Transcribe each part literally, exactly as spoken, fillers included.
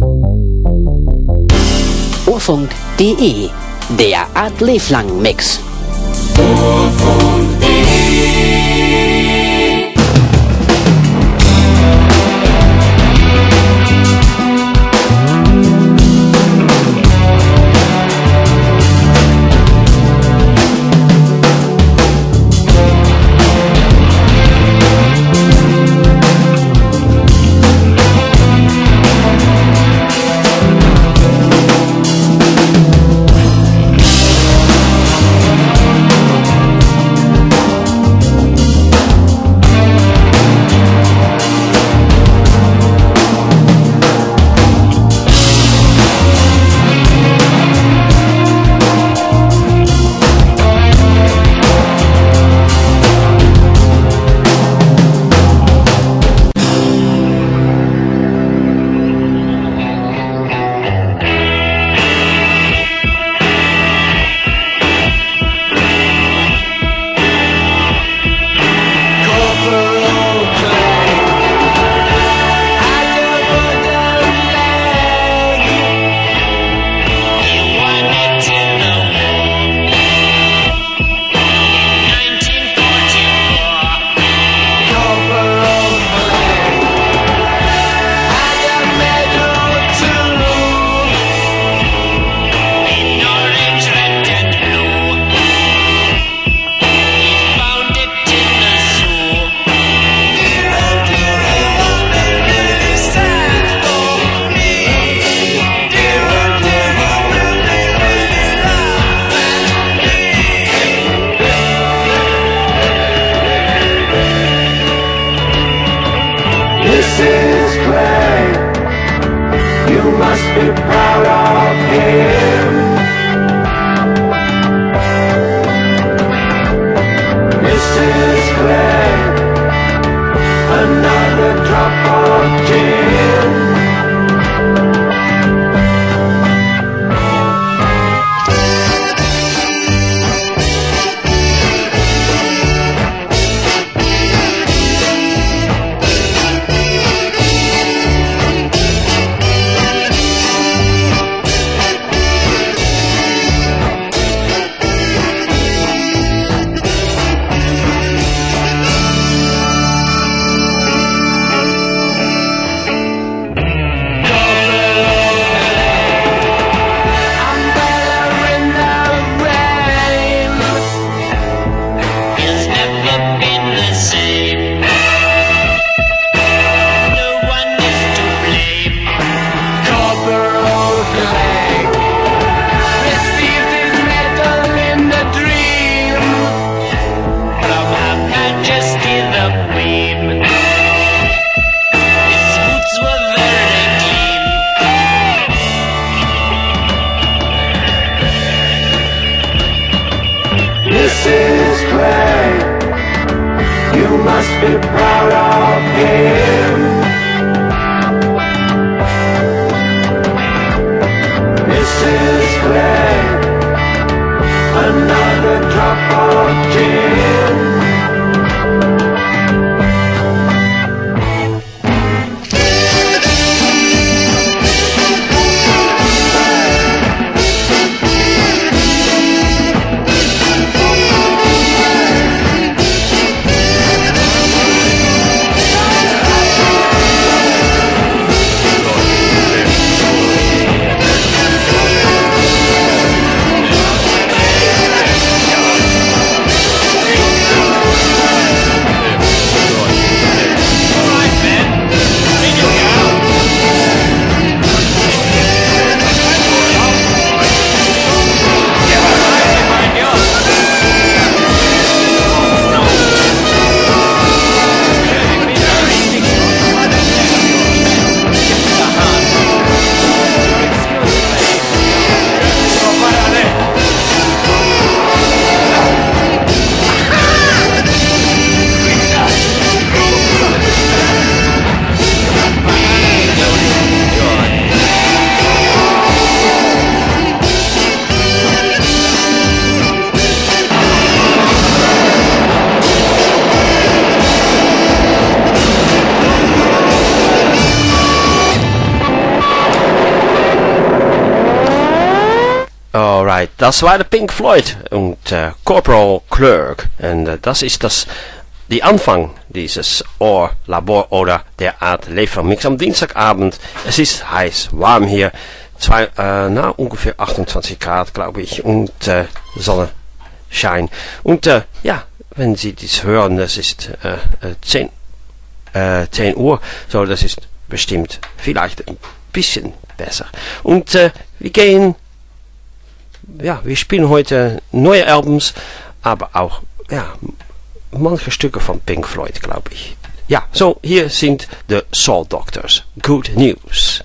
Urfunk punkt de, der Art Leblang Mix. Alright, das war der Pink Floyd und äh, Corporal Clerk. Und äh, das ist das, die Anfang dieses Ohrlabor oder der Art Leeflang-Mix am Dienstagabend. Es ist heiß, warm hier. Zwei, äh, na, ungefähr achtundzwanzig Grad, glaube ich. Und äh, Sonnenschein. Und äh, ja, wenn Sie dies hören, das ist äh, zehn, äh, zehn Uhr. So, das ist bestimmt vielleicht ein bisschen besser. Und äh, wir gehen... Ja, wir spielen heute neue Albums, aber auch, ja, manche Stücke von Pink Floyd, glaube ich. Ja, so, hier sind The Soul Doctors. Good News.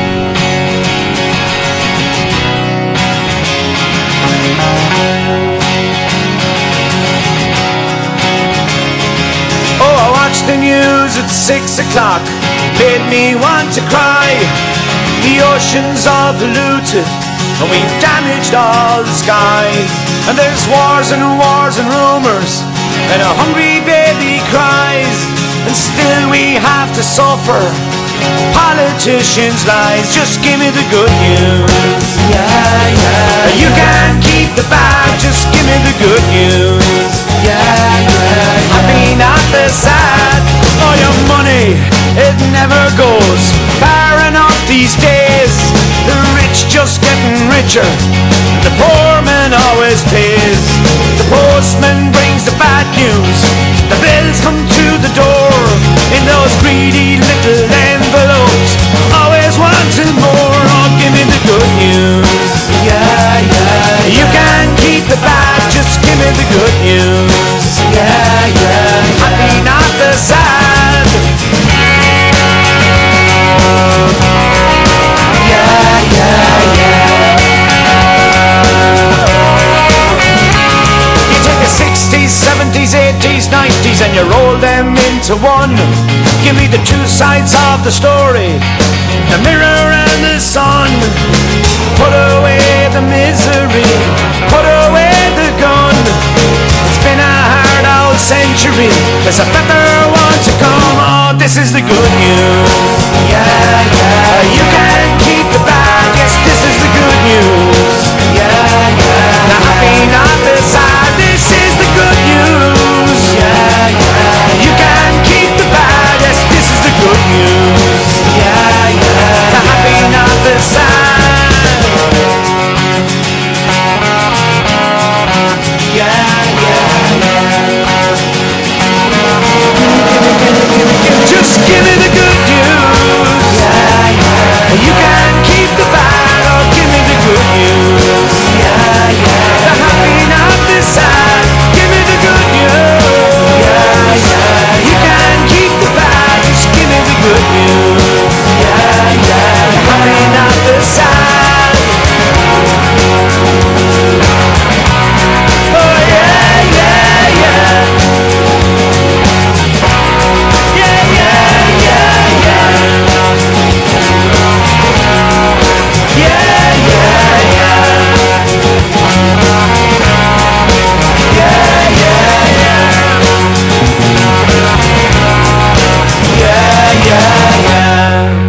Oh, I watched the news at six o'clock, made me want to cry. The ocean's all polluted, and we've damaged all the sky. And there's wars and wars and rumors, and a hungry baby cries. And still we have to suffer politicians' lies. Just give me the good news. Yeah, yeah. You can't keep the bad, just give me the good news. Yeah, yeah. Happy, not the sad. All your money, it never goes far enough these days. The rich just getting richer, the poor man always pays. The postman brings the bad news, the bills come to the door in those greedy little envelopes, always wanting more. Oh, give me the good news. Yeah, yeah. You can't keep the bad, just give me the good news. Yeah, yeah. Happy, not the sad. Yeah, yeah, yeah. You take the sixties, seventies, eighties, nineties and you roll them into one. Give me the two sides of the story, the mirror and the sun. Put away the misery, put away the gun. It's been a hard old century, there's a better one to come. Oh, this is the good news. Yeah, yeah. You can keep the bad, yes, this is the good news. Yeah, yeah. The happy, not the sad, this is the good news. Yeah, yeah. You can keep the bad, yes, this is the good news. Yeah, yeah. The happy, not the sad. Yeah, yeah, yeah. Just give me the good news. Yeah, yeah. You can keep the bad, or give me the good news. Yeah, yeah. The happy, not the sad. Give me the good news. Yeah, yeah. You can keep the bad, just give me the good news. Yeah, yeah. The happy, not the sad. Oh yeah, yeah, yeah. Yeah, yeah, yeah, yeah. Yeah, yeah, yeah. Yeah, yeah, yeah. Yeah, yeah, yeah.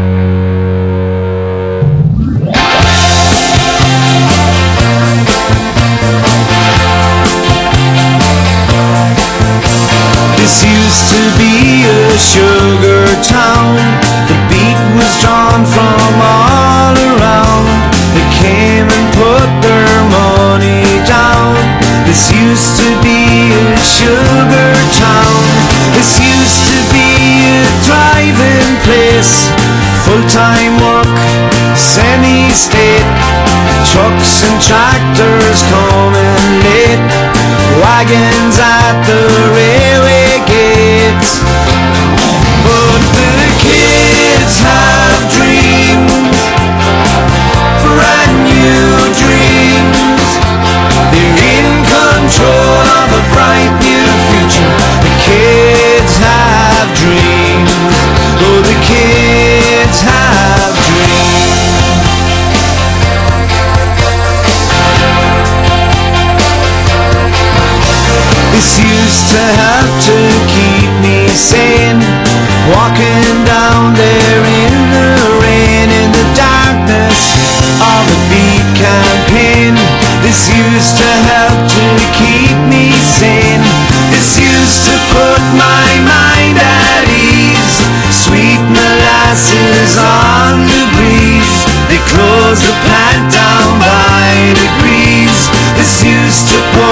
This used to be a sugar town. The beat was drawn from all around. They came and put their money down. This used to be a sugar town. This used to be a driving place. Full-time work, semi-state. Trucks and tractors coming late. Wagons at the railway gates. But the kids have dreams, brand new dreams. They're in control of a bright new future. The kids have dreams. Oh, the kids have dreams. This used to have to keep me sane, walking down there in the rain, in the darkness of a beat campaign.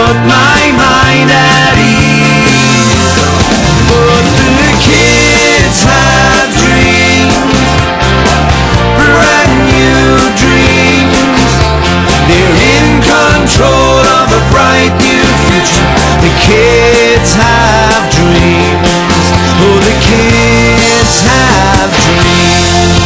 put my mind at ease. But the kids have dreams, brand new dreams. They're in control of a bright new future. The kids have dreams. Oh, the kids have dreams.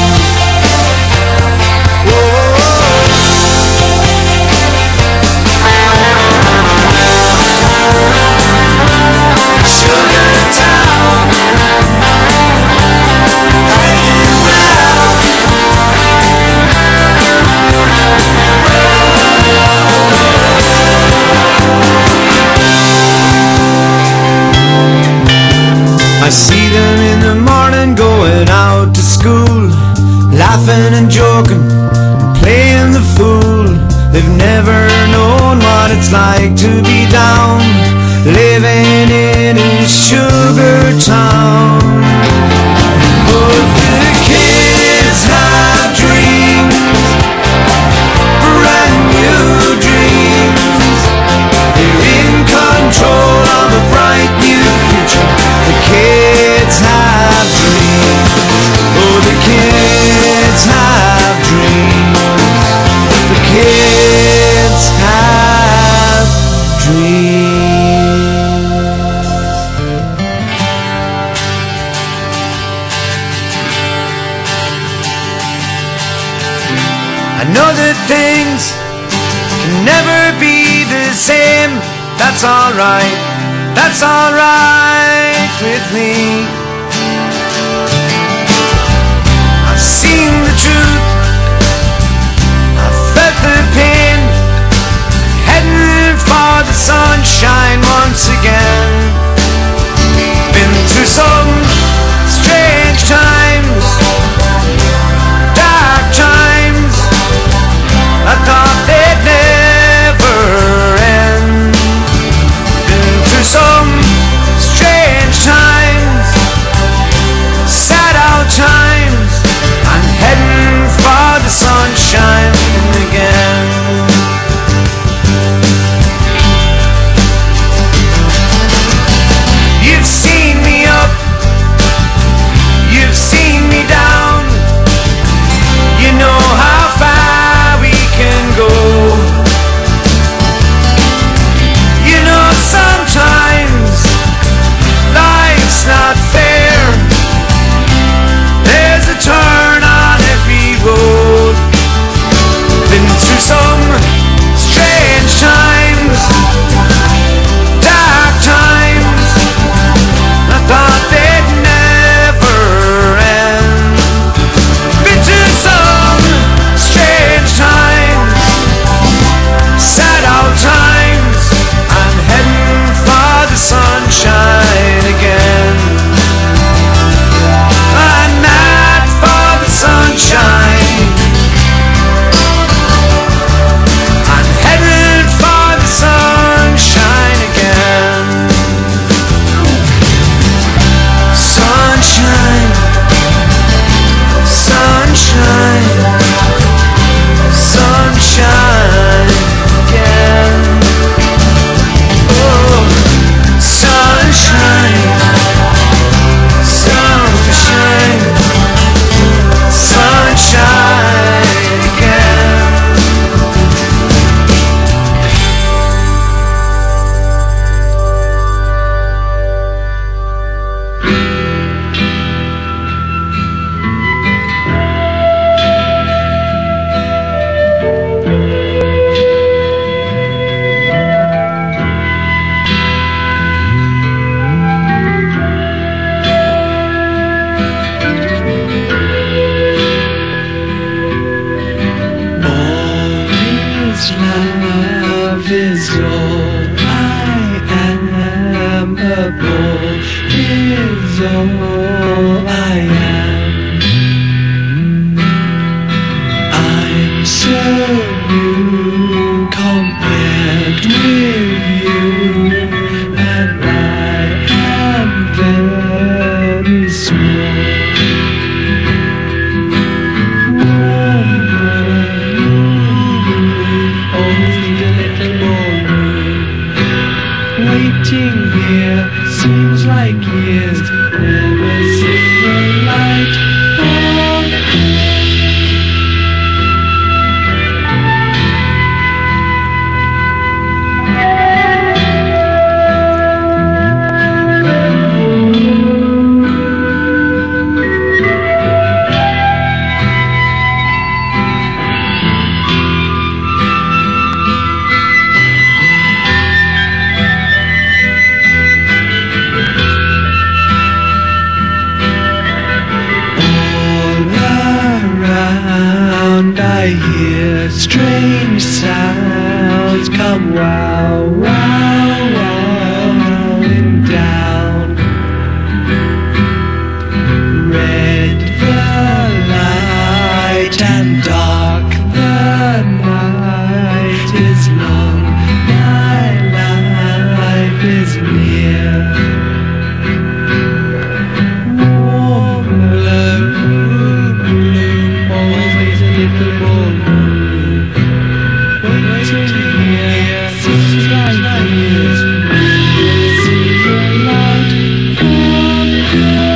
I see them in the morning going out to school, laughing and joking and playing the fool. They've never known what it's like to be down, living in a sugar town. But the kids have dreams, brand new dreams. They're in control of a bright new future. The kids have dreams. Oh, the kids have dreams. The kids have dreams. I know that things can never be the same. That's alright. That's alright with me. I've seen the truth, I've felt the pain, heading for the sunshine once again. Been through some strange times, dark times. I thought they'd never end. Been through some strange times, sad out times. I'm heading for the sunshine again. You've seen me up, you've seen me down. You know how far we can go. You know sometimes life's not fair. There's a turn on every road. Been through some strange times, dark times. I thought they'd never end. Been through some strange times, sad out times. I'm heading for the sunshine again. I'm mad for the sunshine. I'm heading for the sunshine again. Sunshine, sunshine, sunshine again. Oh, sunshine, sunshine, sunshine again. Love is all I am, above is all I am. I'm so new compared with you, and I am very small. Only a little more room. I hear strange sounds come wow, wow, wowing down. Red the light and dark the night is long. My life is near. Warm blue, blue, always a little more. Wait to hear, seems like years. See the light from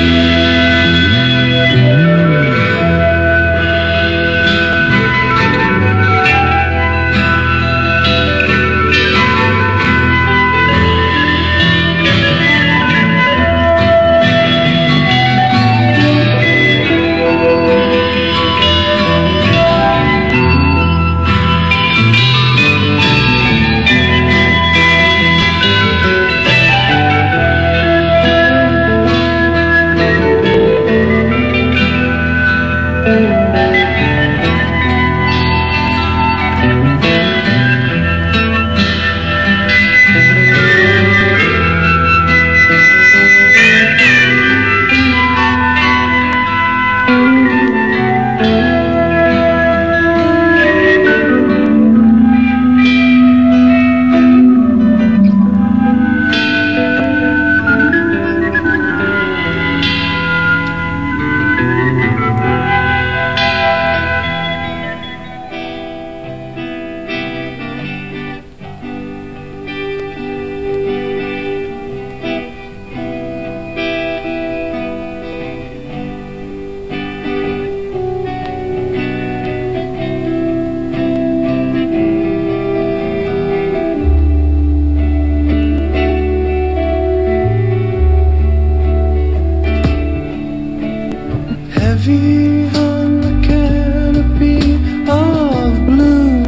heavy on the canopy of blue.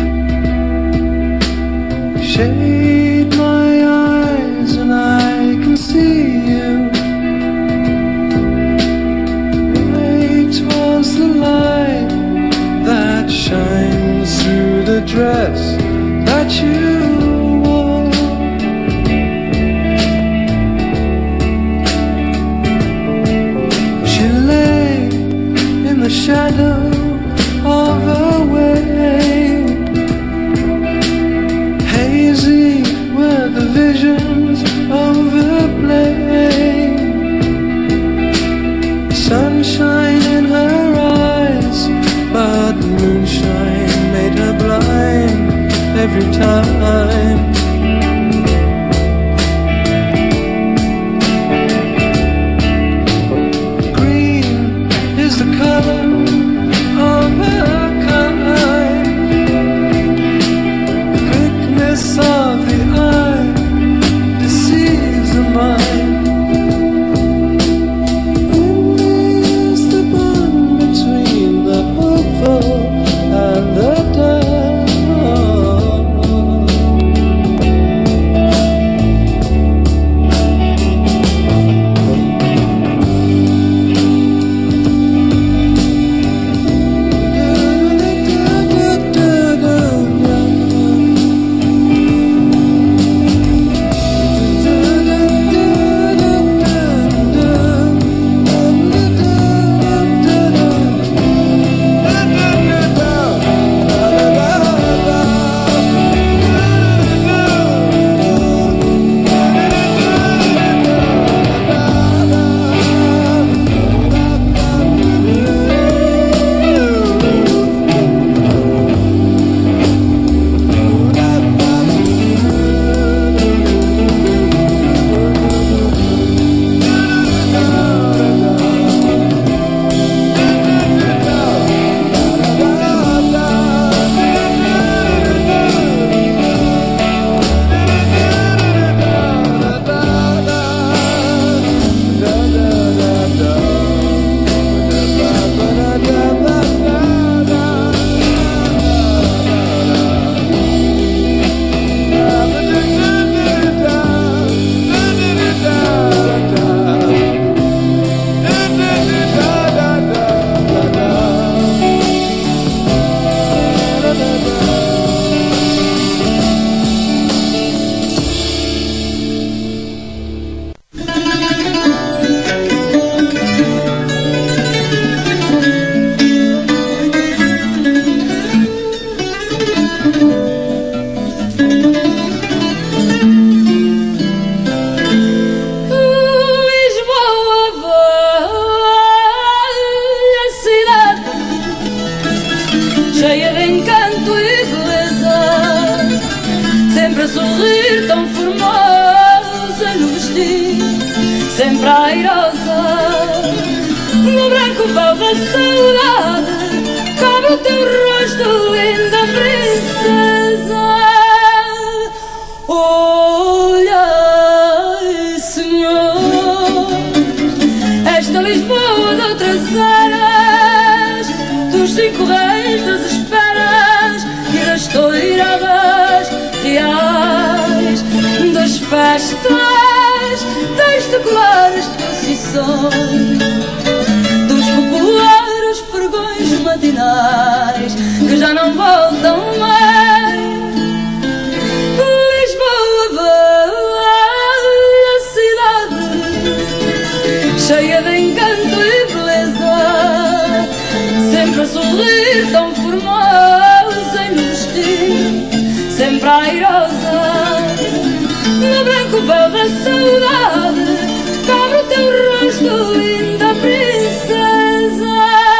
Shade my eyes and I can see you. White was the light that shines through the dress that you wore. She lay in the shadow of a wave. Hazy were the visions overplayed. Sunshine in her eyes, but moonshine made her blind every time. Green is the color of her kind. Quickness of the eye deceives the mind. When is the bond between the hopeful and the dumb? cheia de encanto e beleza, sempre a sorrir tão formosa no vestido, sempre airosa. No branco véu da saudade cabe o teu rosto, linda princesa. Olhai, Senhor, esta Lisboa de outras eras, dos cinco reis, das esperas e das toiradas reais, das festas, das seculares procissões, dos populares pregões matinais que já não voltam mais. Lisboa, velha cidade, cheia de encanto e beleza, sempre a sorrir tão formosa e no vestido, sempre airosa. No branco véu da saudade cabe o teu rosto, linda princesa.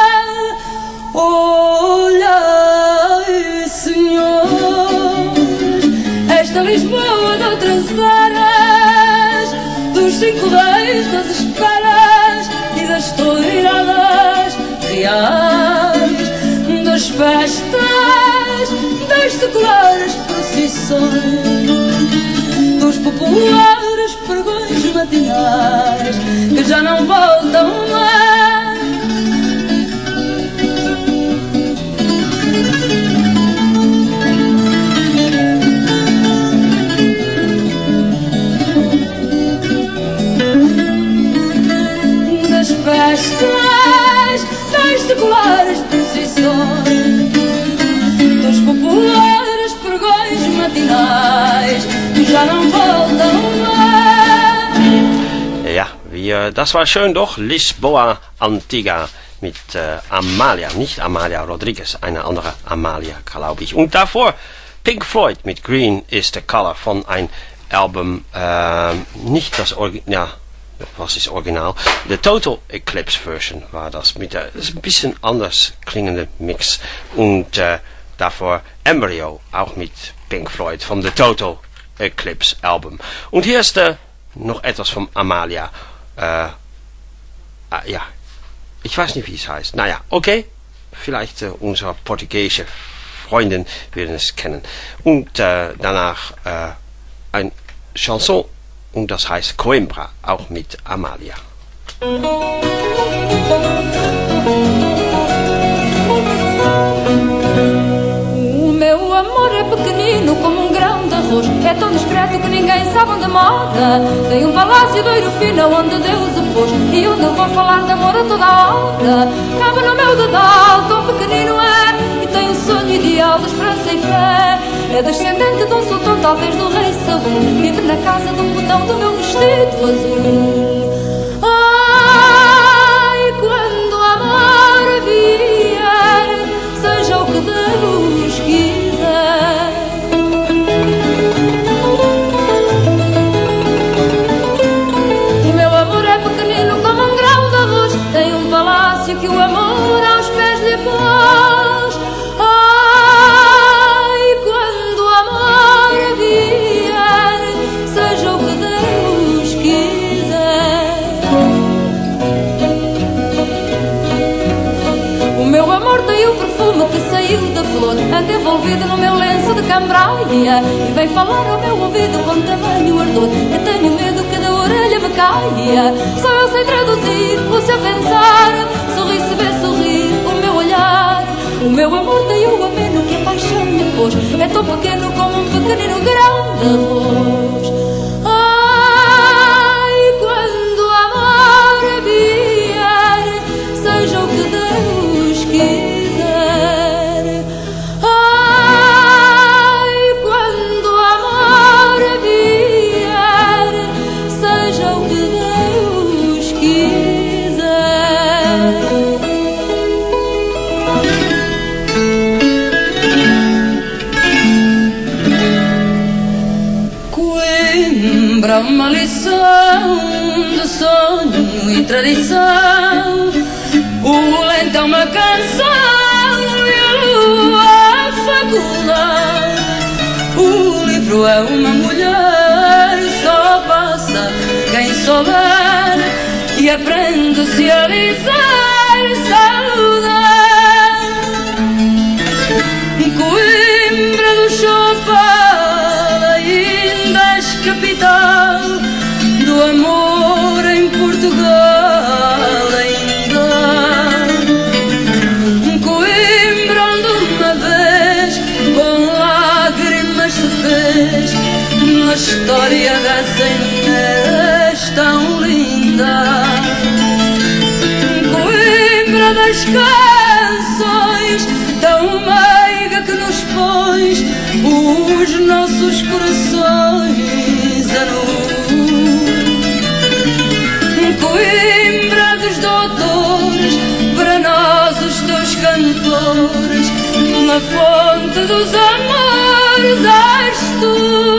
Olhai, Senhor, esta Lisboa de outras eras, dos cinco reis, das esperas e das toiradas reais, das festas, das seculares procissões, dos populares pregões matinais que já não voltam mais. Das festas, das seculares procissões, dos populares pregões matinais que já não voltam mais. Ja, wir, das war schön doch. Lisboa Antiga mit äh, Amalia, nicht Amalia Rodriguez, eine andere Amalia, glaube ich. Und davor Pink Floyd mit Green is the Color von ein Album, äh, nicht das Original, ja, was ist Original? The Total Eclipse Version war das, mit der, das ist ein bisschen anders klingende Mix. Und äh, davor Embryo, auch mit Pink Floyd von The Total Eclipse Album. Und hier ist äh, noch etwas von Amalia. Äh, äh, ja, ich weiß nicht, wie es heißt. Naja, okay, vielleicht äh, unsere portugiesische Freundin werden es kennen. Und äh, danach äh, ein Chanson, und das heißt Coimbra, auch mit Amalia. O meu amor é pequenino como um grão de arroz, é tão discreto que ninguém sabe onde mora. Tem um palácio de ouro fino onde Deus o pôs, e onde eu vou falar de amor a toda a hora. Cabe no meu dedal, tão pequenino é, e tem um sonho ideal de esperança e fé. É descendente de um sultão, talvez do rei Sabu, vive na casa de um botão do meu vestido azul. Ai, quando o amor vier, seja o que Deus quiser. O meu amor é pequenino como um grão de arroz, tem um palácio que o amor aos pés lhe pôs. Ai, quando o amor vier, seja o que Deus quiser. O meu amor tem o perfume que saiu da flor, anda envolvido no meu lenço de cambraia, e vem falar ao meu ouvido com tamanho ardor que tenho medo que da orelha me caia. Só eu sei traduzir o seu pensar, sorri se vê sorrir o meu olhar. O meu amor tem o ameno que a paixão me pôs, é tão pequeno como um pequenino grão de arroz. Ai, quando o amor vier, seja o que Deus quiser. Ai, quando o amor vier, seja o que Deus quiser. Coimbra, uma lição de sonho e tradição. O lento é uma canção e a lua livro é uma mulher, só passa quem souber e aprende-se a dizer saudade. Coimbra do Chopal ainda és capital do amor em Portugal ainda. Coimbra onde uma vez com lágrimas se fez uma história dessa Inês tão linda. Coimbra das canções tão meiga que nos pões os nossos corações a nu. Coimbra dos doutores, para nós os teus cantores, na fonte dos amores és tu.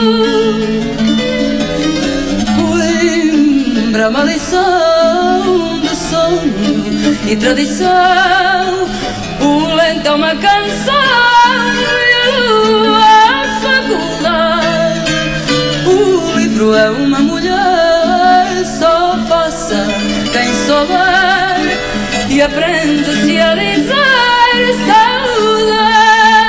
Coimbra, uma lição de sonho e tradição, o lento é uma canção e a lua a faculdade. O livro é uma mulher, só passa quem souber e aprende-se a dizer saudade.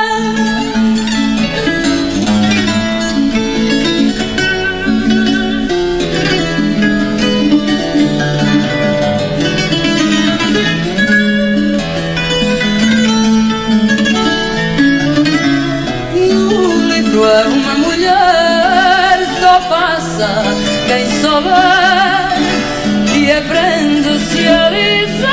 É uma mulher, só passa quem souber e aprende-se a dizer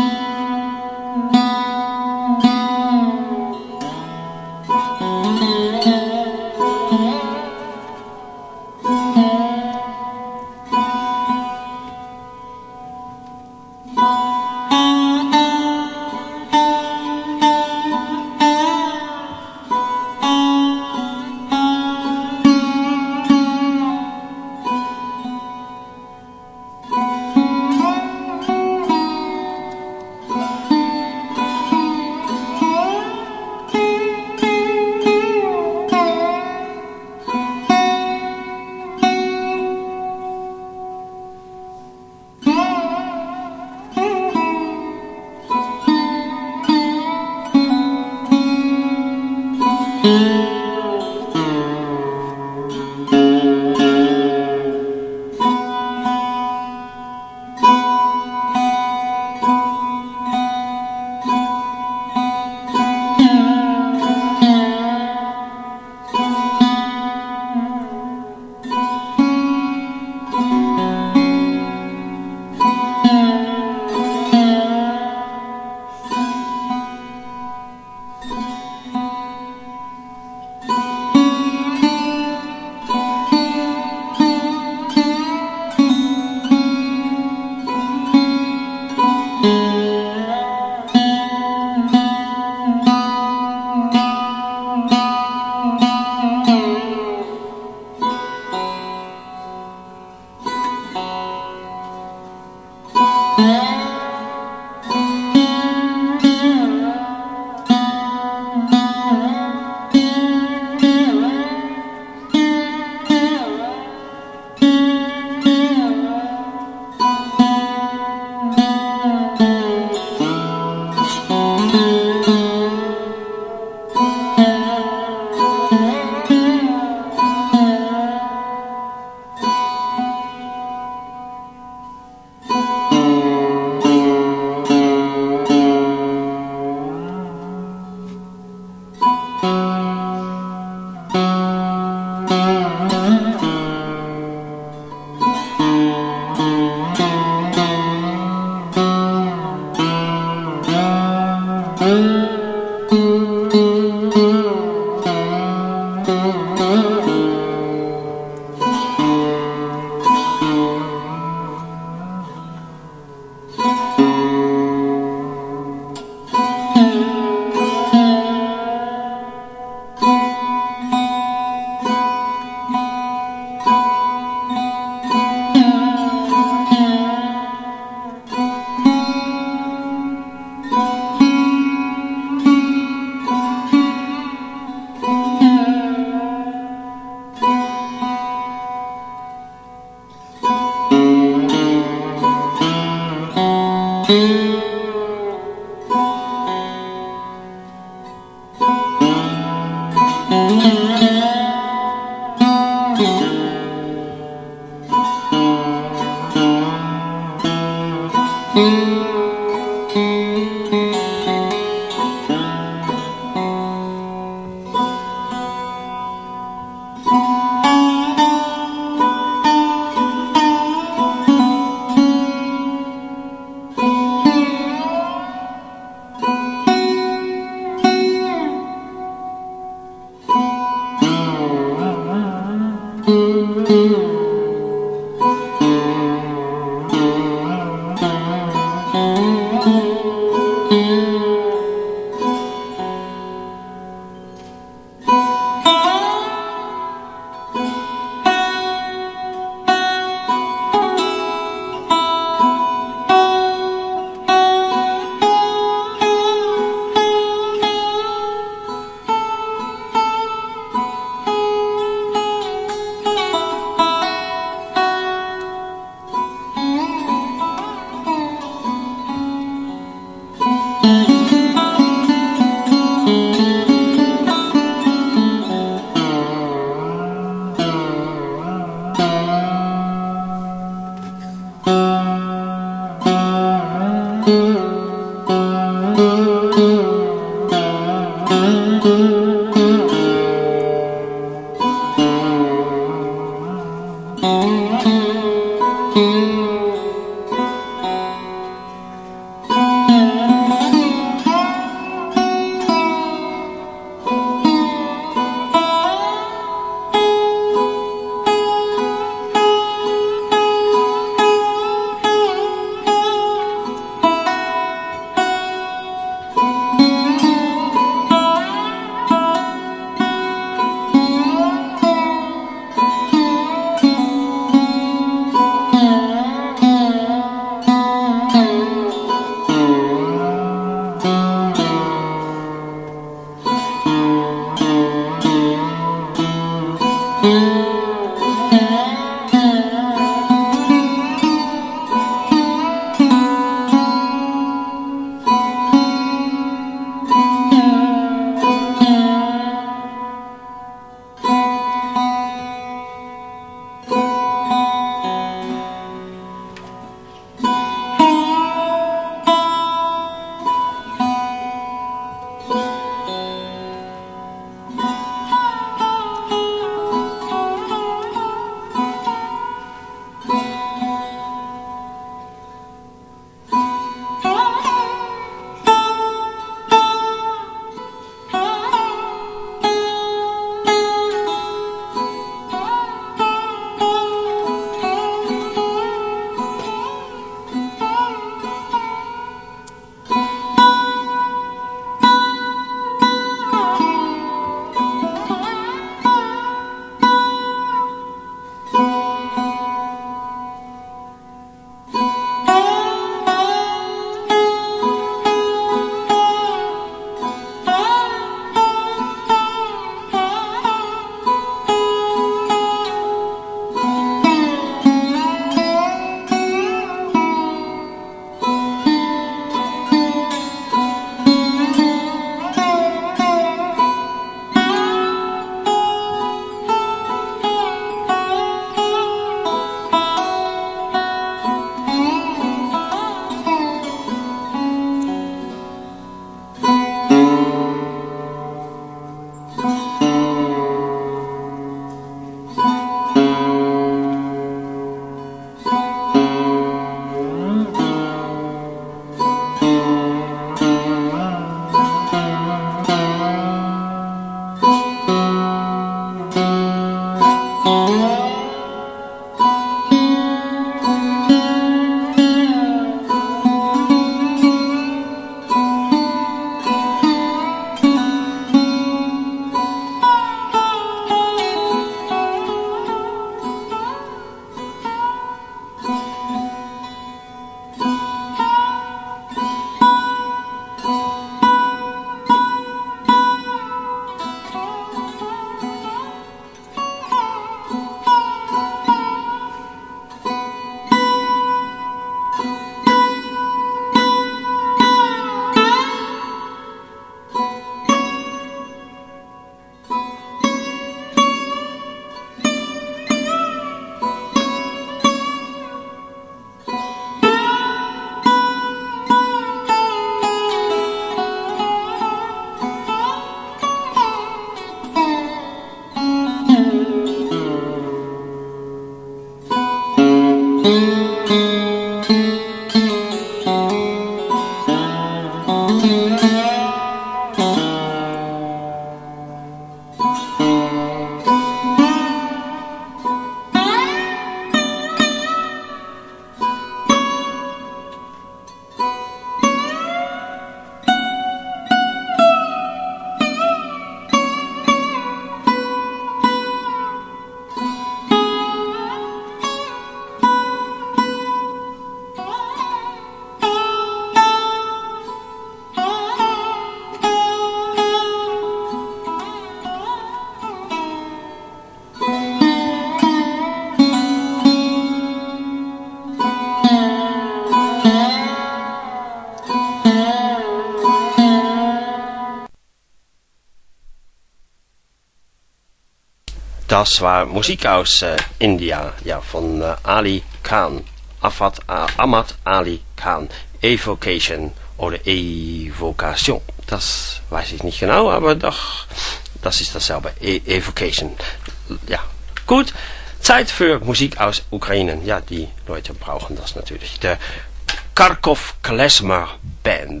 das war Musik aus äh, India, ja, von äh, Ali Khan, Afat, äh, Ahmad Ali Khan, Evocation oder Evokation, das weiß ich nicht genau, aber doch, das ist dasselbe, e Evocation, ja, gut, Zeit für Musik aus Ukraine, ja, die Leute brauchen das natürlich, der Kharkov Klezmer Band.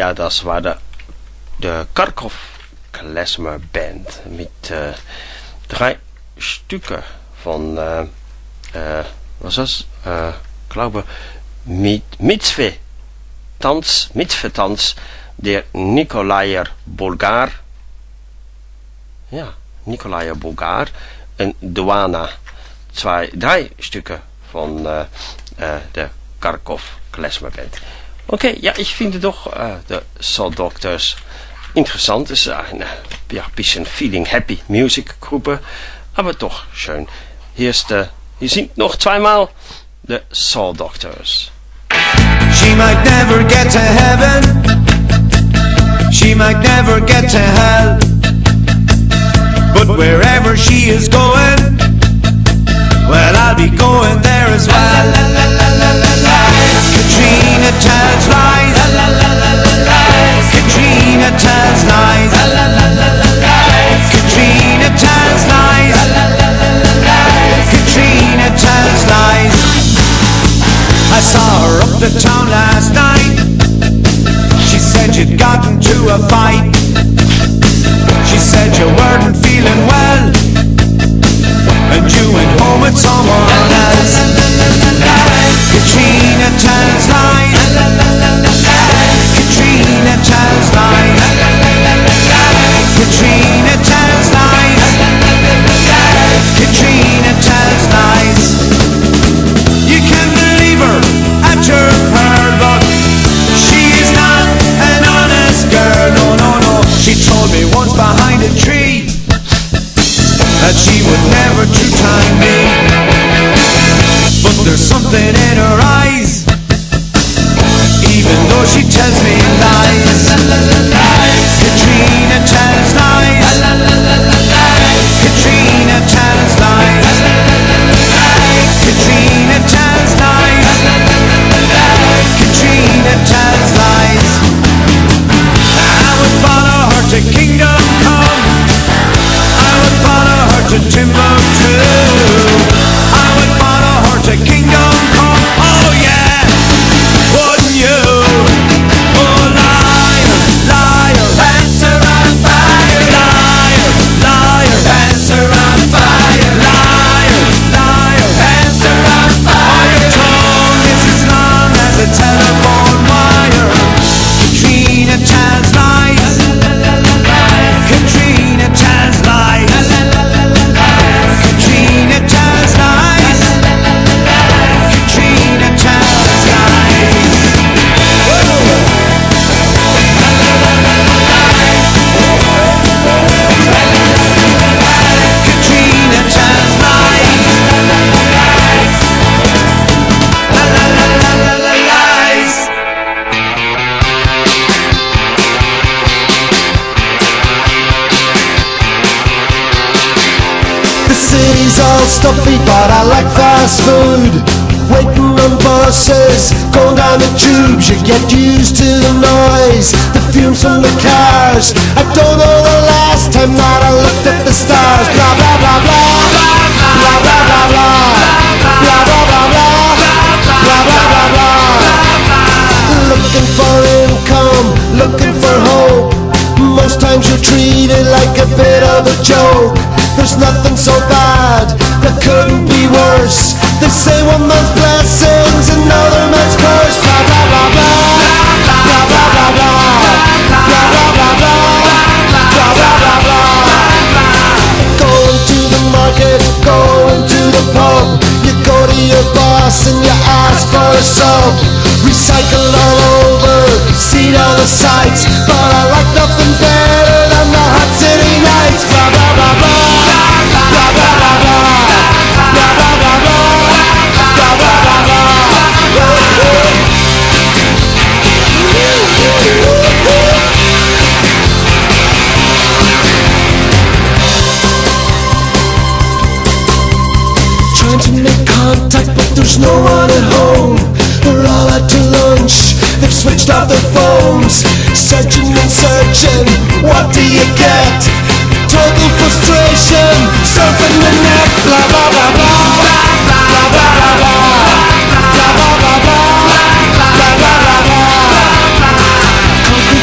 ja, das war de, de Karkov Klezmer Band met uh, drei Stücke von, uh, uh, was ist das? Uh, ich glaube, mit Mitzwe Tanz, Mitzwe Tanz, der Nikolai Bulgar, ja, Nikolai Bulgar en Duana. Zwei, drei Stücke von uh, uh, der Karkov Klezmer Band. Okay, ja, ich finde doch uh, de Soul Doctors interessant. Es ist eine ja, bisschen Feeling Happy Music Gruppe, aber doch schön. Hier ist de, hier sind noch zweimal de Soul Doctors. She might never get to heaven, she might never get to hell, but wherever she is going, well, I'll be going there as well. La, la, la, la, la, la. Katrina tells lies. La, la, la, la, la, lies. Katrina tells lies. La, la, la, la, la, lies. Katrina tells lies. La, la, la, la, la, lies. Katrina tells lies. I saw her up the town last night. She said you'd gotten into a fight. She said you weren't feeling well, and you went home with someone else. Katrina tells lies. Katrina tells lies. Katrina tells lies. Katrina tells lies. You can believe her at your pearl, but she is not an honest girl. No, no, no. She told me once behind a tree that she would never two-time me, but there's something in her eyes, even though she tells me lies. Katrina tells lies. Katrina tells lies. Katrina tells lies. Katrina tells lies. I would follow her to Kingdom Come, I would follow her to Timbuktu, I would follow her to Kingdom Come, oh yeah, wouldn't you? Oh liar, liar, pants are on fire, liar, liar, pants are on fire, liar, liar, pants are on fire, oh, your tongue is as long as a telephone wire. Katrina tells lies. Katrina tells lies. Katrina tells lies. Katrina tells lies. Katrina tells lies. La la la la la la lies. The city's all stuffy, but I like fast food. Waiting on buses, going down the tubes. You get used to the noise, the fumes from the cars. I don't know the last time that I looked at the stars. Blah blah blah blah, blah blah blah blah, blah blah blah blah, blah blah blah blah. Looking for income, looking for hope. Most times you're treated like a bit of a joke. There's nothing so bad that couldn't be worse. They say one man's blessings, another man's curse. Blah blah blah blah, blah blah blah blah, blah blah blah blah, blah blah blah blah. Going to the market, going to the pub. You go to your boss and you ask for a sub. Recycle all over, see all the sights, but I like nothing better than the hot city nights. Blah blah blah blah. Trying to make contact, but there's no one at home. They're all out to lunch, they've switched off their phones. Searching and searching, what do you get? Total frustration, surfing the net. Blah blah blah blah, blah blah blah blah, blah blah blah blah, blah blah blah blah. Coffee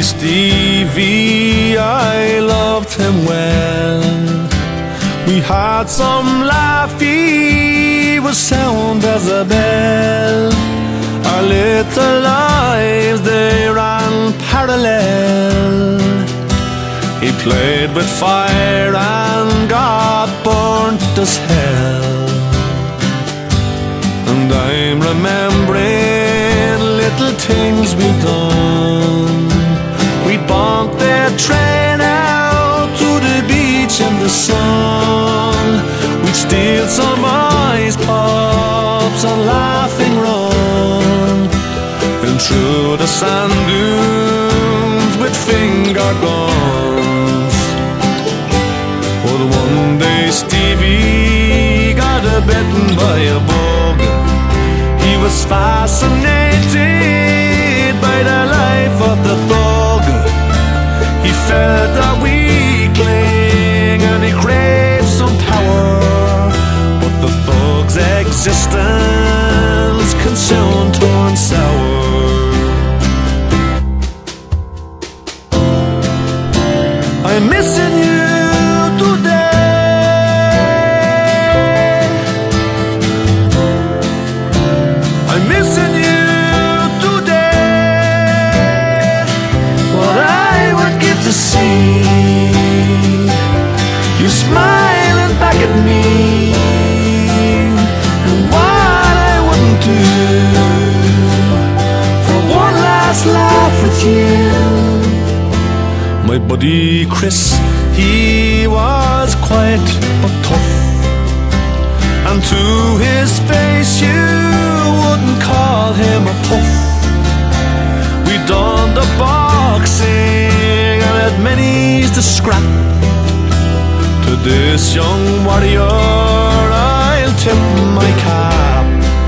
Stevie, I loved him well. We had some laugh, he was sound as a bell. Our little lives, they ran parallel. He played with fire and got burnt as hell. And I'm remembering little things we've done. We bumped their train out to the beach in the sun. We'd steal some ice pops and laughing run. And through the sand dunes with finger guns. But one day Stevie got a bitten by a bug. He was fascinated by the life of the thug. He felt a weakling and he craved some power. But the thug's existence can soon turn sour. I'm missing you today. I'm missing you today. What I would give to see you smiling back at me, and what I wouldn't do for one last laugh with you. My buddy Chris, he was quiet but tough, and to his face you wouldn't call him a puff. We done the boxing and had many's the scrap. To this young warrior I'll tip my cap.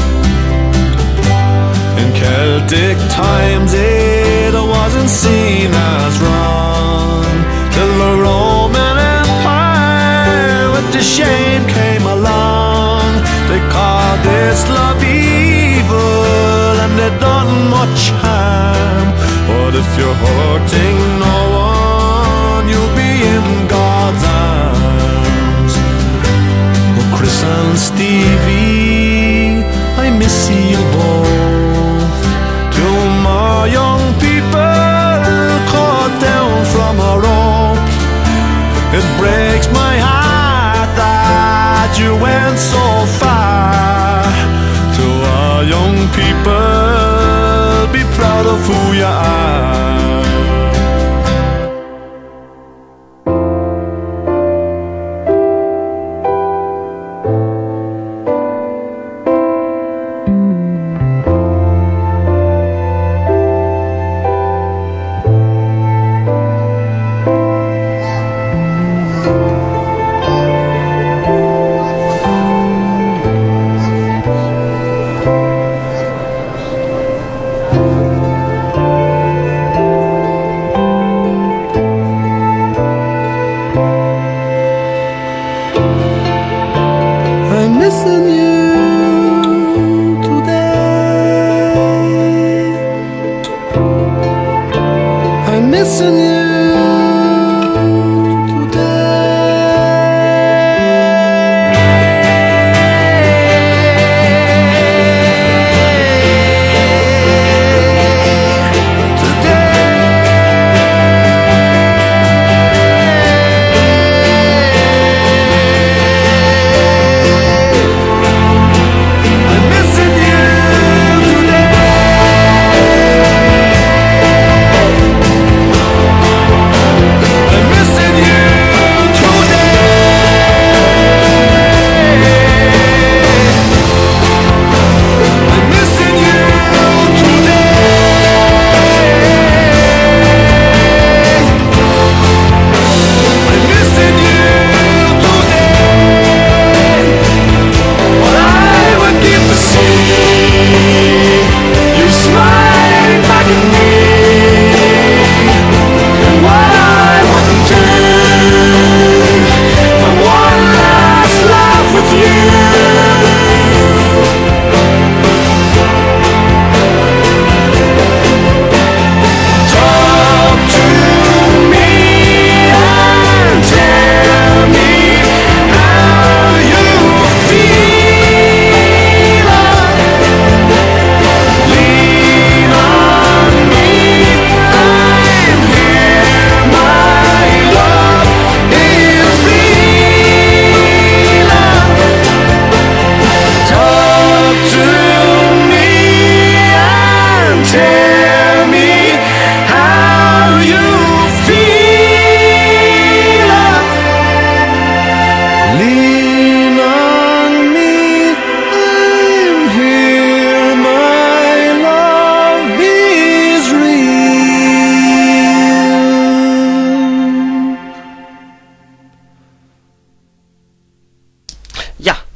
In Celtic times it wasn't seen as wrong, till the Roman Empire with the shame came along. They called this love evil and they done much harm. But if you're hurting no one, you'll be in God's arms. Oh, Chris and Stevie, I miss you both. Two more young people caught down from a rope. It breaks my heart that you went so far. To our young people, be proud of who you are.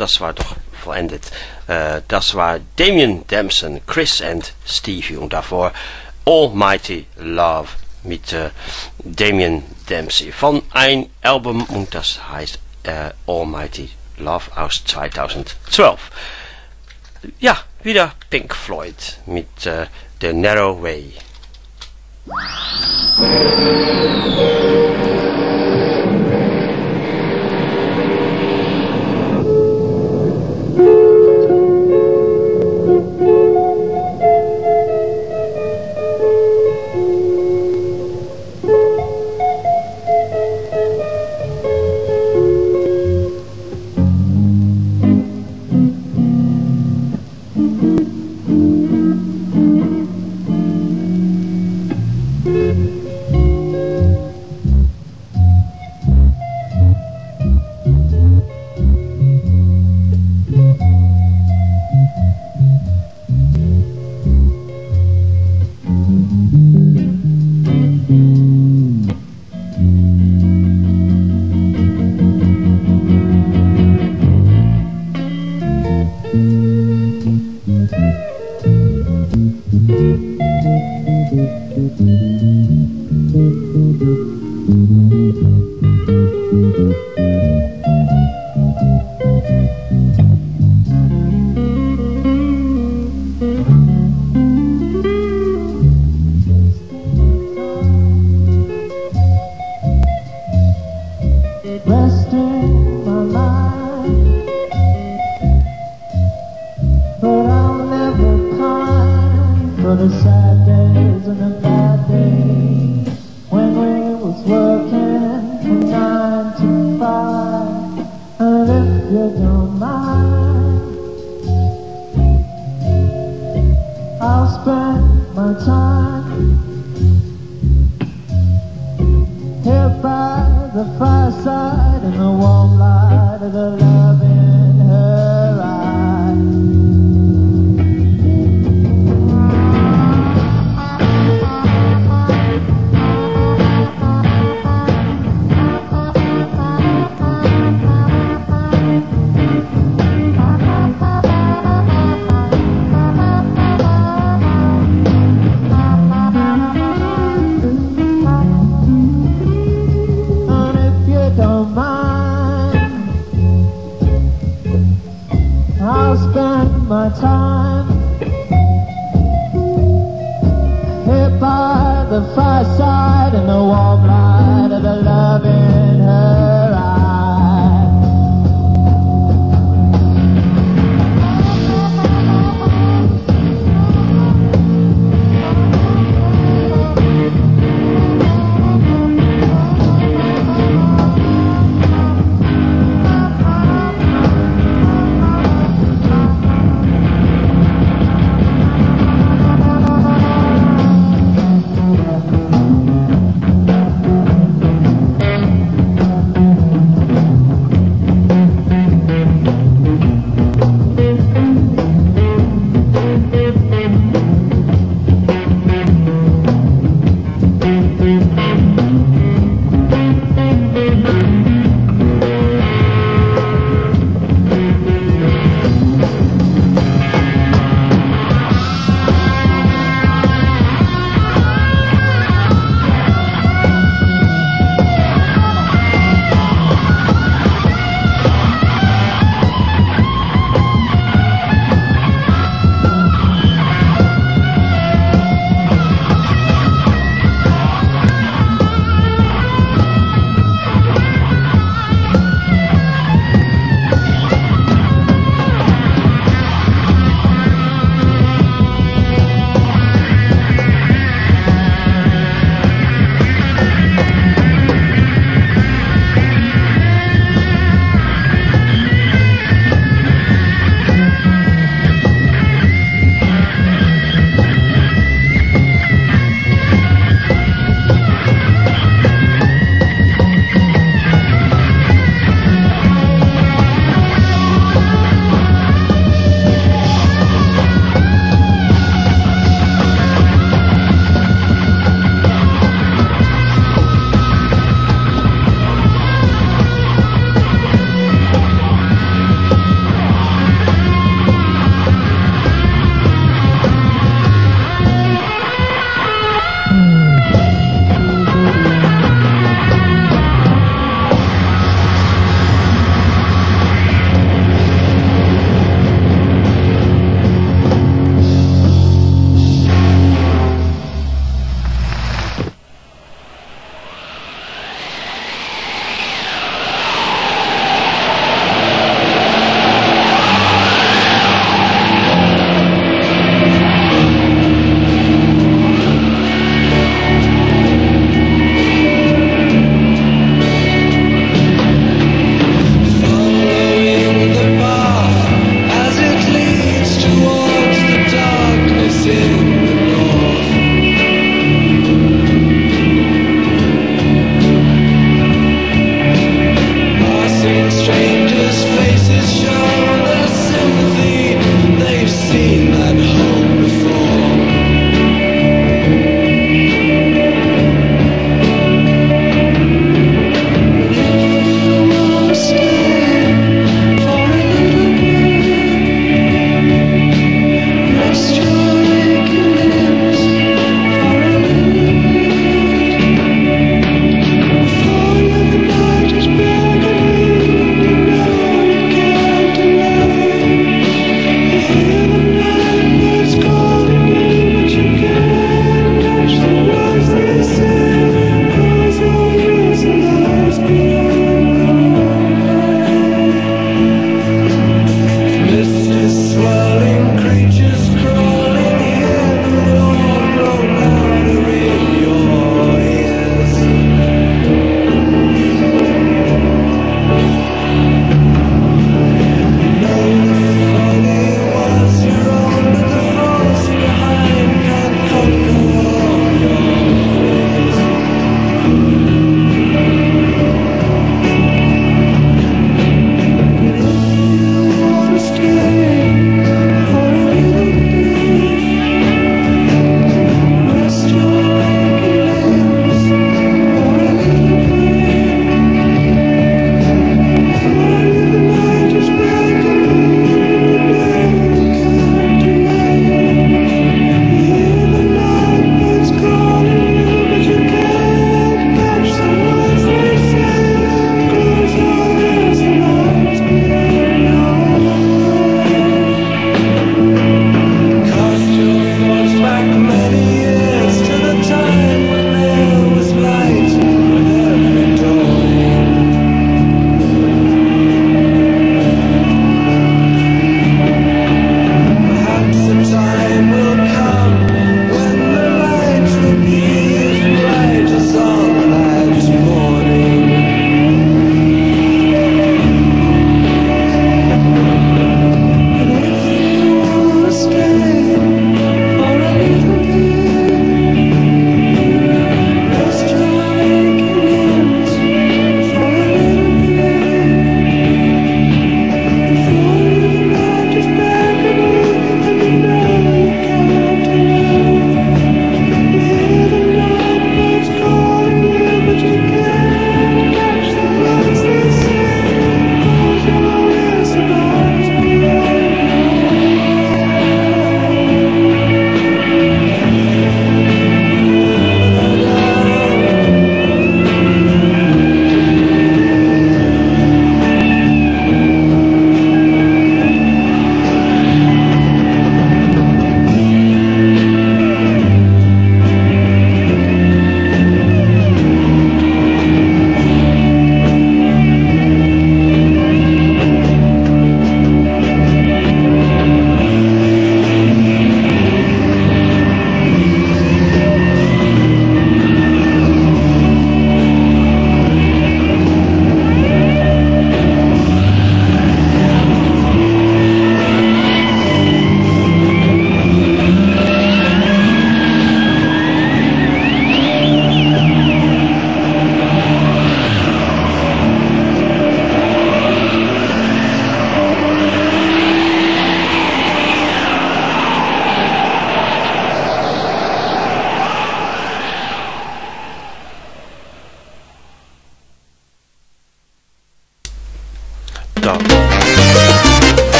das war doch vollendet. Äh, das war Damien Damson, Chris and Stevie und davor Almighty Love mit äh, Damien Dempsey von ein Album und das heißt äh, Almighty Love aus zweitausendzwölf. Ja, wieder Pink Floyd mit äh, The Narrow Way.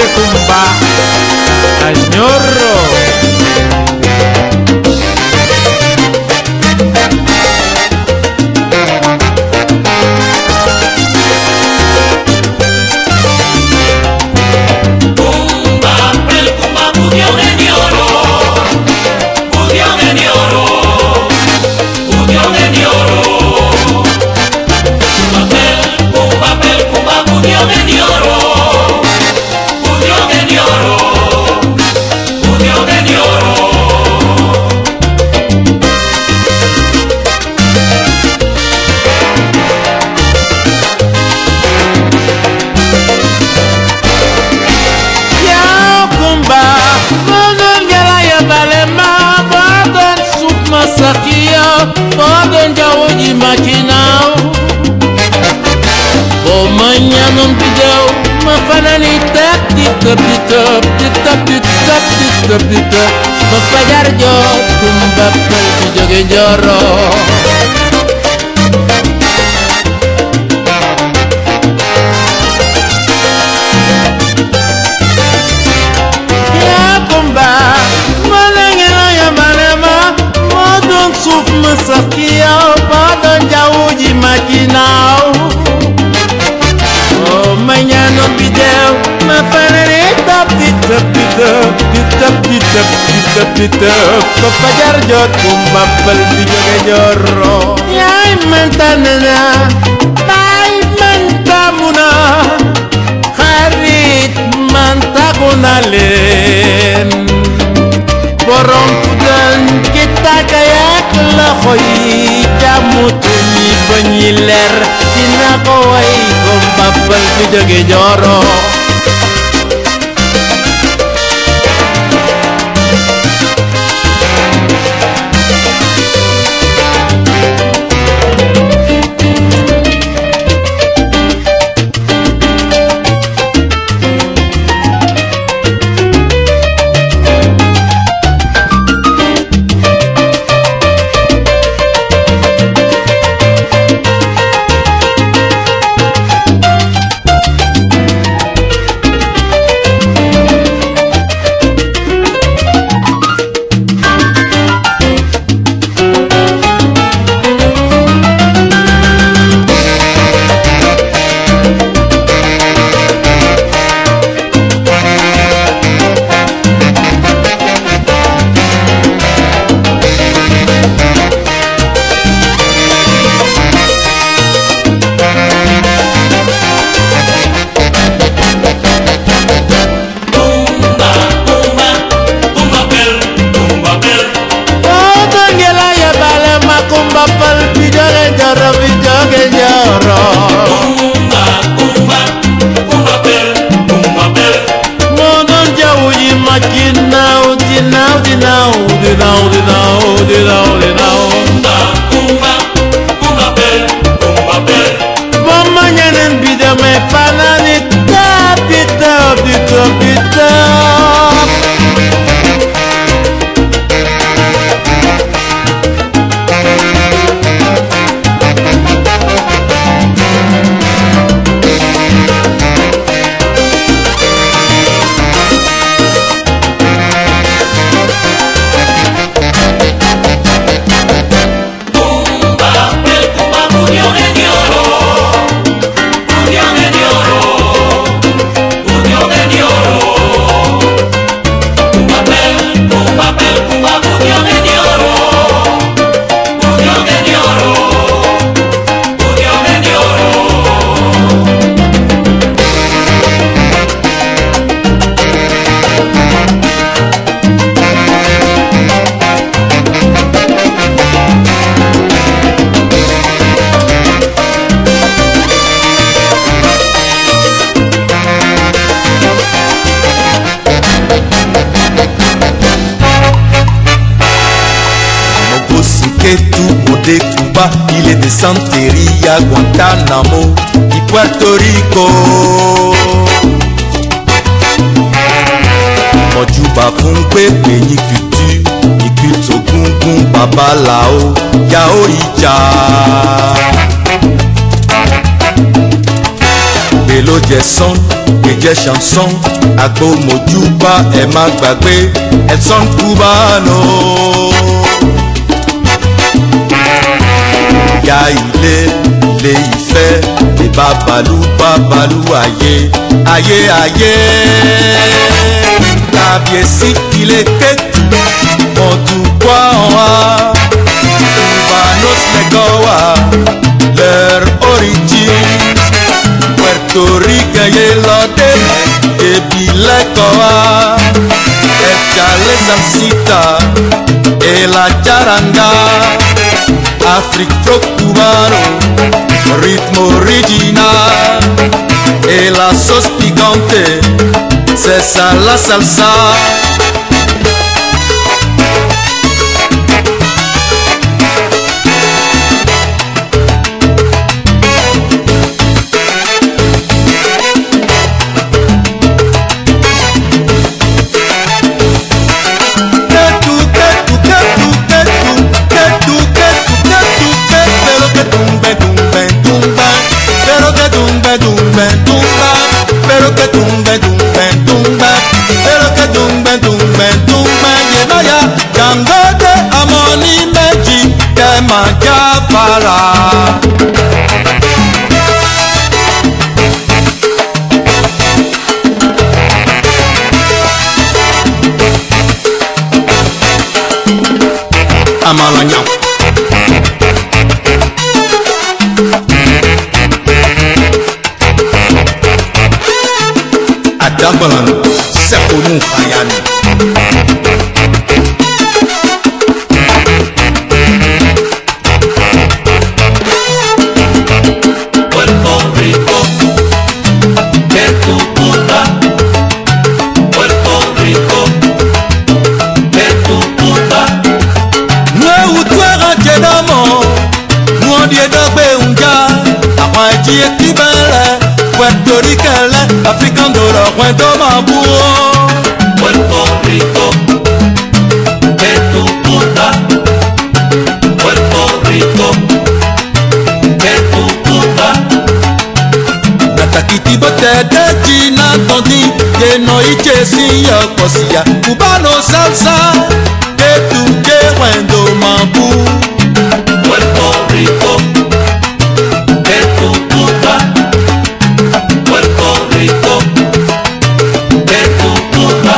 kumba añorro. Makinau oh manhã não pediu uma fananita tita tita tita tita tita tita para falhar eu tumba pel que lloro ya kumba manangela ya manema modon suf masakia jauh di makinau oh manhã não pediu uma fananita tita tita tita tita tita tita para falhar eu tumba pel que lloro ai mantanana ai mantamuna harit mantagunalen borong pudan kita kayak lahoi jamutuni banyiler tinakawai kumbabal bijage joro de Cuba, il est de Santeria, Guantanamo, y Puerto Rico. Mojuba Kungwe, Beni Kutu, Ikuto Gungun, Babalao, Yao Ija. ló jẹ sán ìjẹ chanson àgbo mojúbà ẹ má gbàgbé ẹ sán cubano. ìyá ilé ilé ìfẹ́ ìbá balú bá balú ayé ayé ayé. Kábíyèsí ilé kéjì wọ́n tún kọ́ wa cubanos lẹ́kọ̀ọ́ leur origine. Puerto Rico y lode ebi lẹ́kọ̀ọ́ échale salsita y la charanga. Afro cubano, ritmo original y la sos picante, cesa la salsa. Pero que tumbe, tumbe, tumbe, pero que tumbe, tumbe, tumbe, lleva ya, Dangote amoni méjì kẹ máa já fara. Amalanya. Adagbalan sekonu ayani. Puerto Rico, que tu puta. Puerto Rico, que tu puta. Nous tuera jedamo, nous die dogbe unja, àwọn ẹjí etí bẹ̀rẹ̀. Puerto Rico, African doro, cuento mabuo. Puerto Rico, que tu puta. Puerto Rico, que tu puta. Natakiti bote de China tondi, que no iche si yo cosia. Cubano salsa, que tu que cuento mabu. Puerto Rico, que tu puta. Puerto Rico, que tu puta.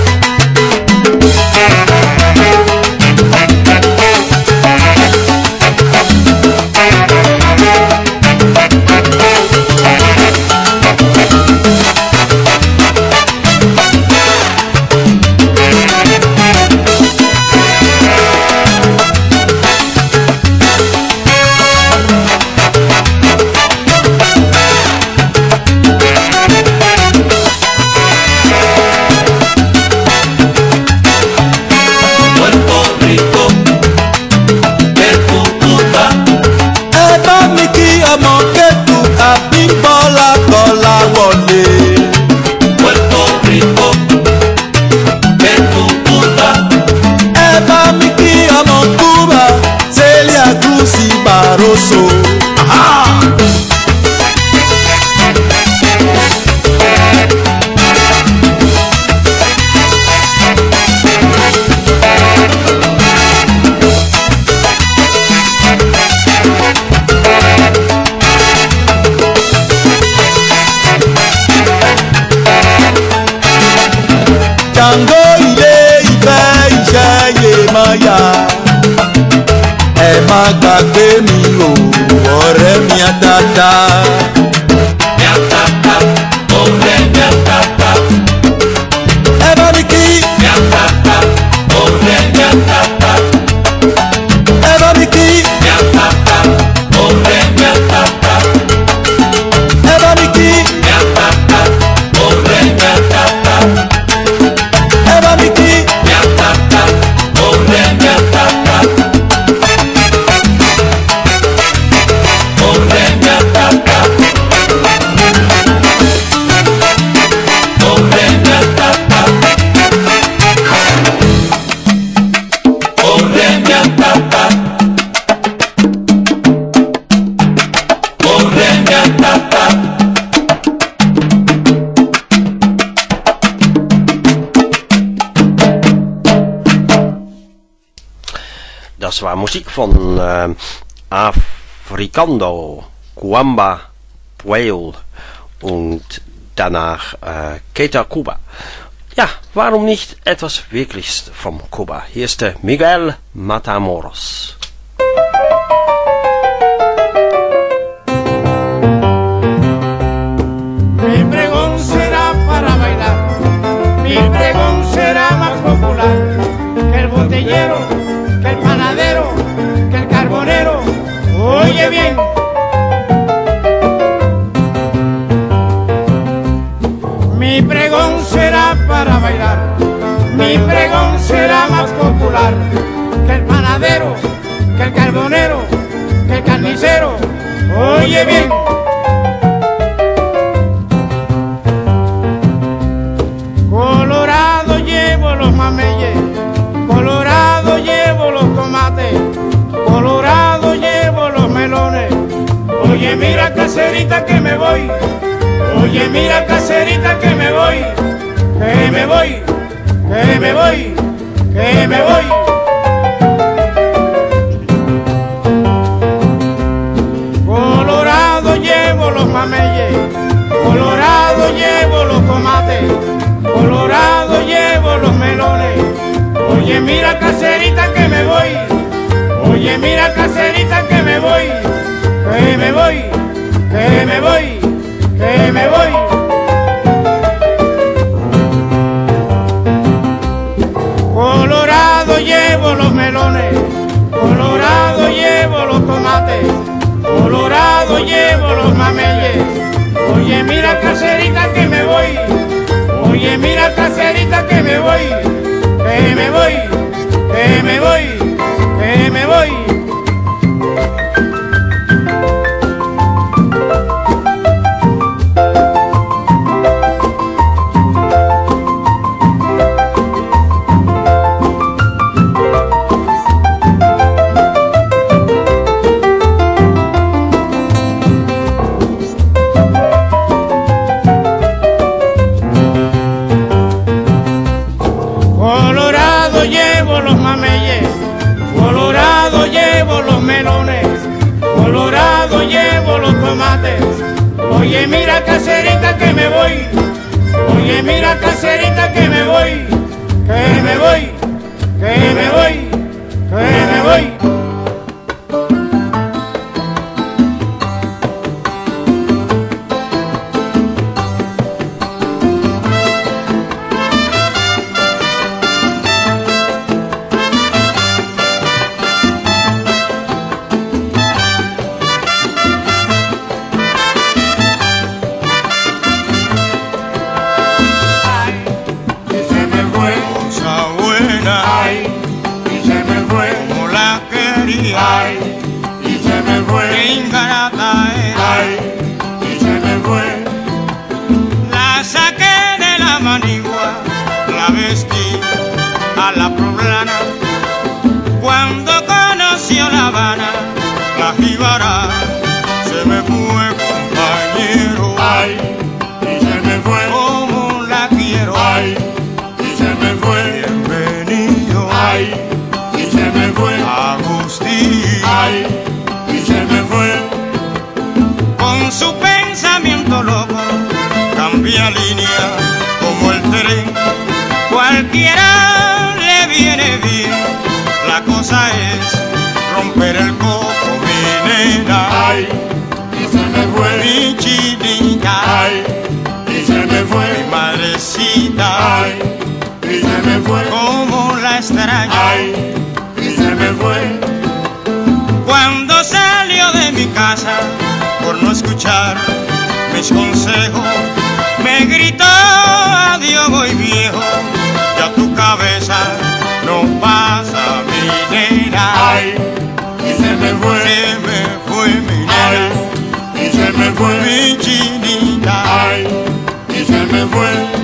Puerto Rico, que tu puta. Eba mi ki ọmọ Cuba, Celia Cruz y Barroso. Aha! Jango ilé ìfẹ́ iṣẹ́ yé máa yá. Ẹ má gbàgbé mi o, ọ̀rẹ́ mi àtàtà. Mi àtàtà, ọ̀rẹ́ mi àtàtà. Ẹ bá mi kí. Mi àtàtà, ọ̀rẹ́ mi àtàtà. Ẹ bá mi kí. Mi àtàtà, ọ̀rẹ́ mi àtàtà. Ẹ bá mi kí. Mi àtàtà, ọ̀rẹ́ mi àtàtà. Ẹ bá mi kí. Mi àtàtà, ọ̀rẹ́ mi àtàtà. Ọ̀rẹ́ mi àtàtà. das war Musik von äh, Africando, Cuamba, Puel und danach äh, Keta Cuba. Ja, warum nicht etwas Wirkliches vom Kuba? Hier ist der Miguel Matamoros. Mi pregón será para bailar, mi pregón será más popular que el botellero, que el panadero, que el carbonero. Oye bien. Mi pregón será para bailar, mi pregón será más popular que el panadero, que el carbonero, que el carnicero. Oye bien. Colorado llevo los mameyes, colorado llevo los tomates, colorado llevo los melones. Oye mira caserita que me voy, oye mira caserita que me voy, que me voy, que me voy, que me voy. Colorado llevo los mameyes, colorado llevo los tomates, colorado llevo los melones. Oye mira caserita que me voy, oye mira caserita que me voy, que me voy, que me voy, que me voy. Colorado llevo los melones, colorado llevo los tomates, colorado llevo los mameyes. Oye mira caserita que me voy, oye mira caserita que me voy, que me voy, que me voy, que me voy. Oye mira caserita que me voy, oye mira caserita que me voy, que me voy, que me voy, que me voy. Cualquiera le viene bien, la cosa es romper el coco, mi nena. Ay, y se me fue mi chinita. Ay, y se me fue mi madrecita. Ay, y se me fue como la extraño. Ay, y se me fue cuando salió de mi casa por no escuchar mis consejos. Me gritó adiós voy viejo, ya tu cabeza no pasa mi nena. Ay, y se me fue, se me fue mi nena. Ay, y se me fue mi chinita. Ay, y se me fue.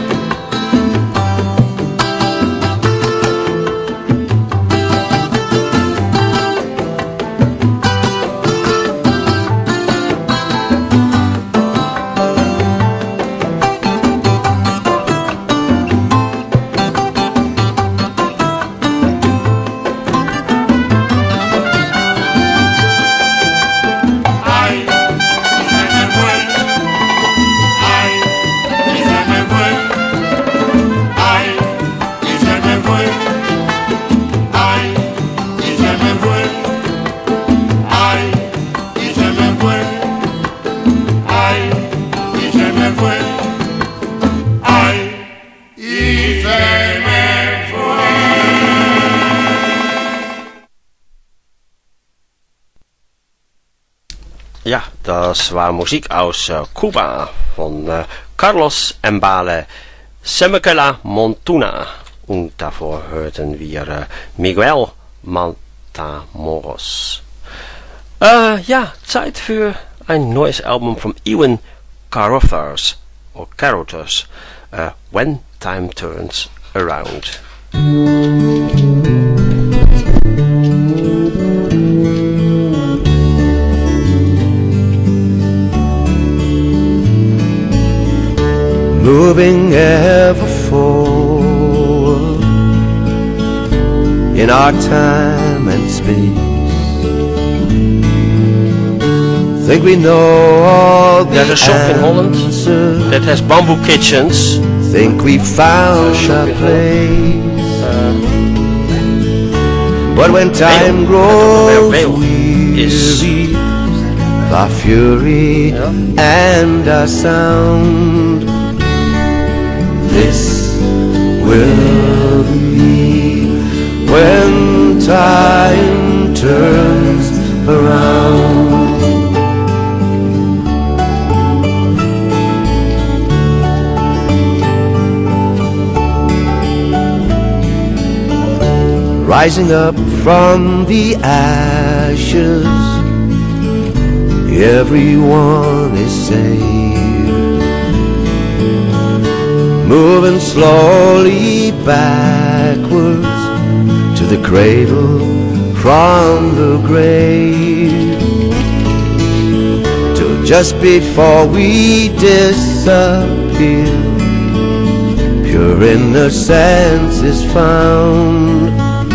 das war Musik aus uh, Kuba von uh, Carlos Mbale Semekela Montuna. Und davor hörten wir uh, Miguel Matamoros. Uh, ja, Zeit für ein neues Album von Ewan Carothers, or Carothers, uh, When Time Turns Around. Moving ever forward in our time and space. Think we know all the There's a shop in Holland that has bamboo kitchens. Think we found a place. Uh, but when time grows is weary, our fury yeah. and our sound, this will be when time turns around. Rising up from the ashes, everyone is saved. Moving slowly backwards to the cradle from the grave, till just before we disappear, pure innocence is found.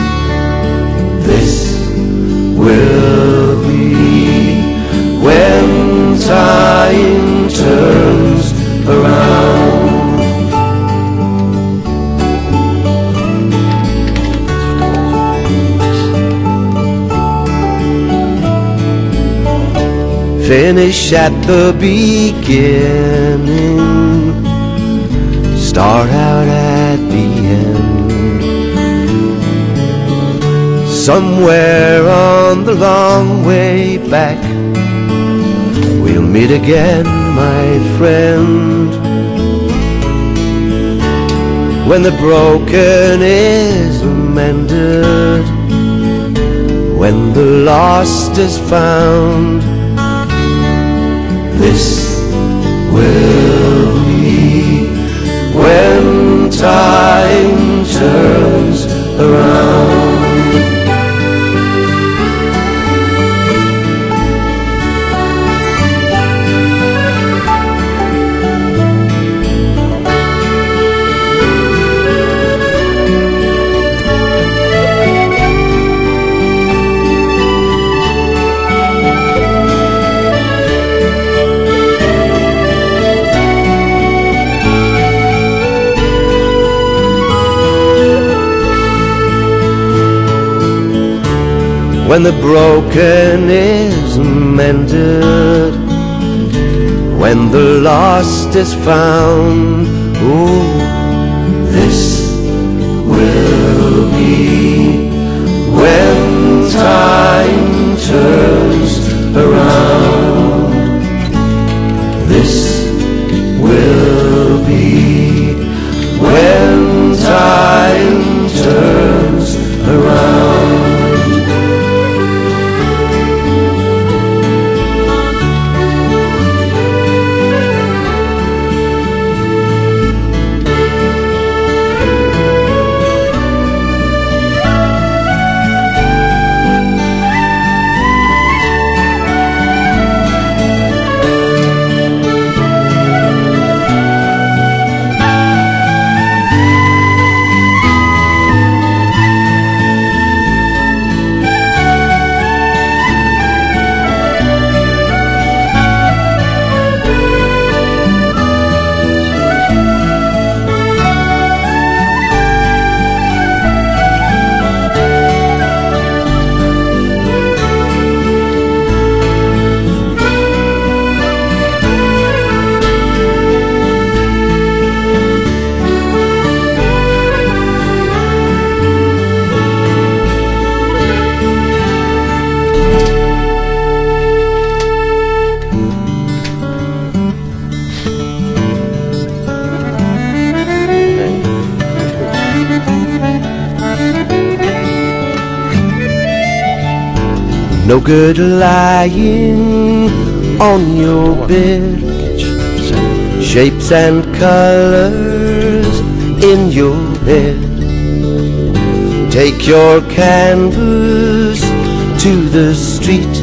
This will be when time turns around. Finish at the beginning, start out at the end. Somewhere on the long way back, we'll meet again, my friend. When the broken is mended, when the lost is found, this will be when time turns around. When the broken is mended, when the lost is found, oh, this will be when time turns around. This will be when time turns around. No good lying on your bed, shapes and colors in your head. Take your canvas to the street,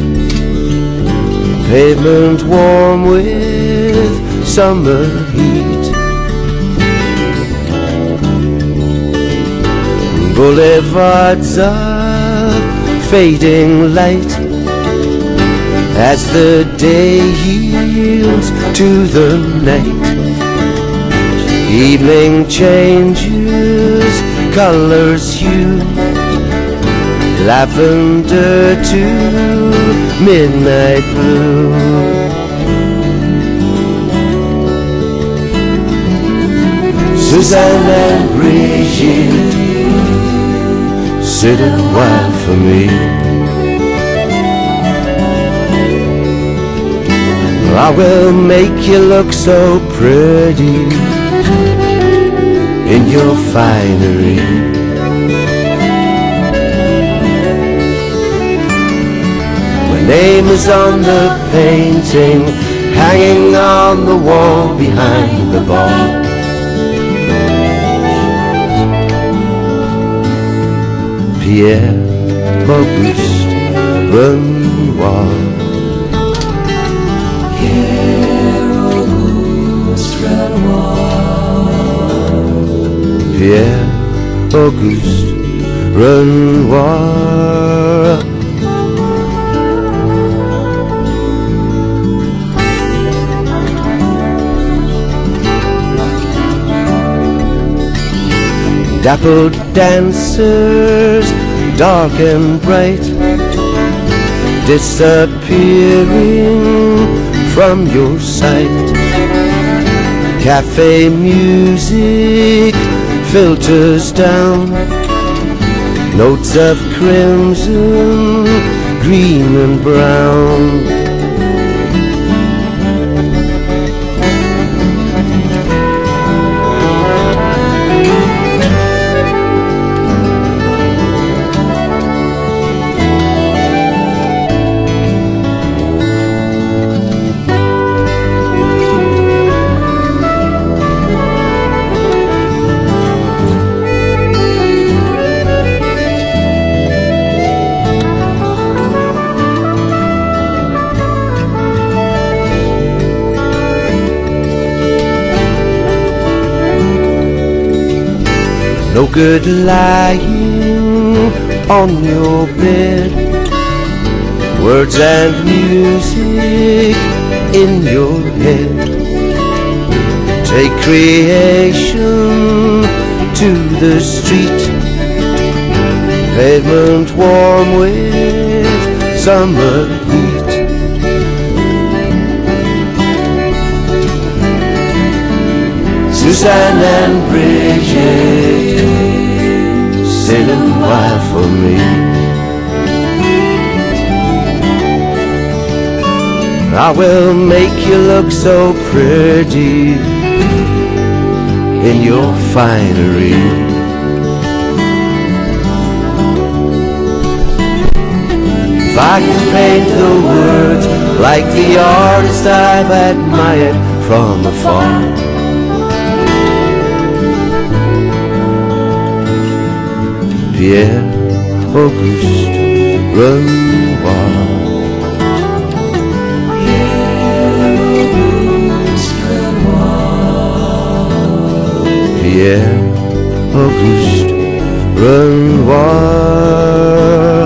pavement warm with summer heat. Boulevards of fading light as the day yields to the night. Evening changes colors hue, lavender to midnight blue. Suzanne and Brigitte, sit a while for me. I will make you look so pretty in your finery. My name is on the painting hanging on the wall behind the bar. Pierre Auguste Renoir. Pierre Auguste Renoir. Pierre Auguste Renoir. Dappled dancers, dark and bright, disappearing from your sight. Cafe music filters down, notes of crimson, green and brown. No good lying on your bed, words and music in your head. Take creation to the street, pavement warm with summer heat. Suzanne and Brigitte, sit a while for me. I will make you look so pretty in your finery. If I could paint the words like the artist I've admired from afar, Pierre Auguste Renoir. Pierre Auguste Renoir.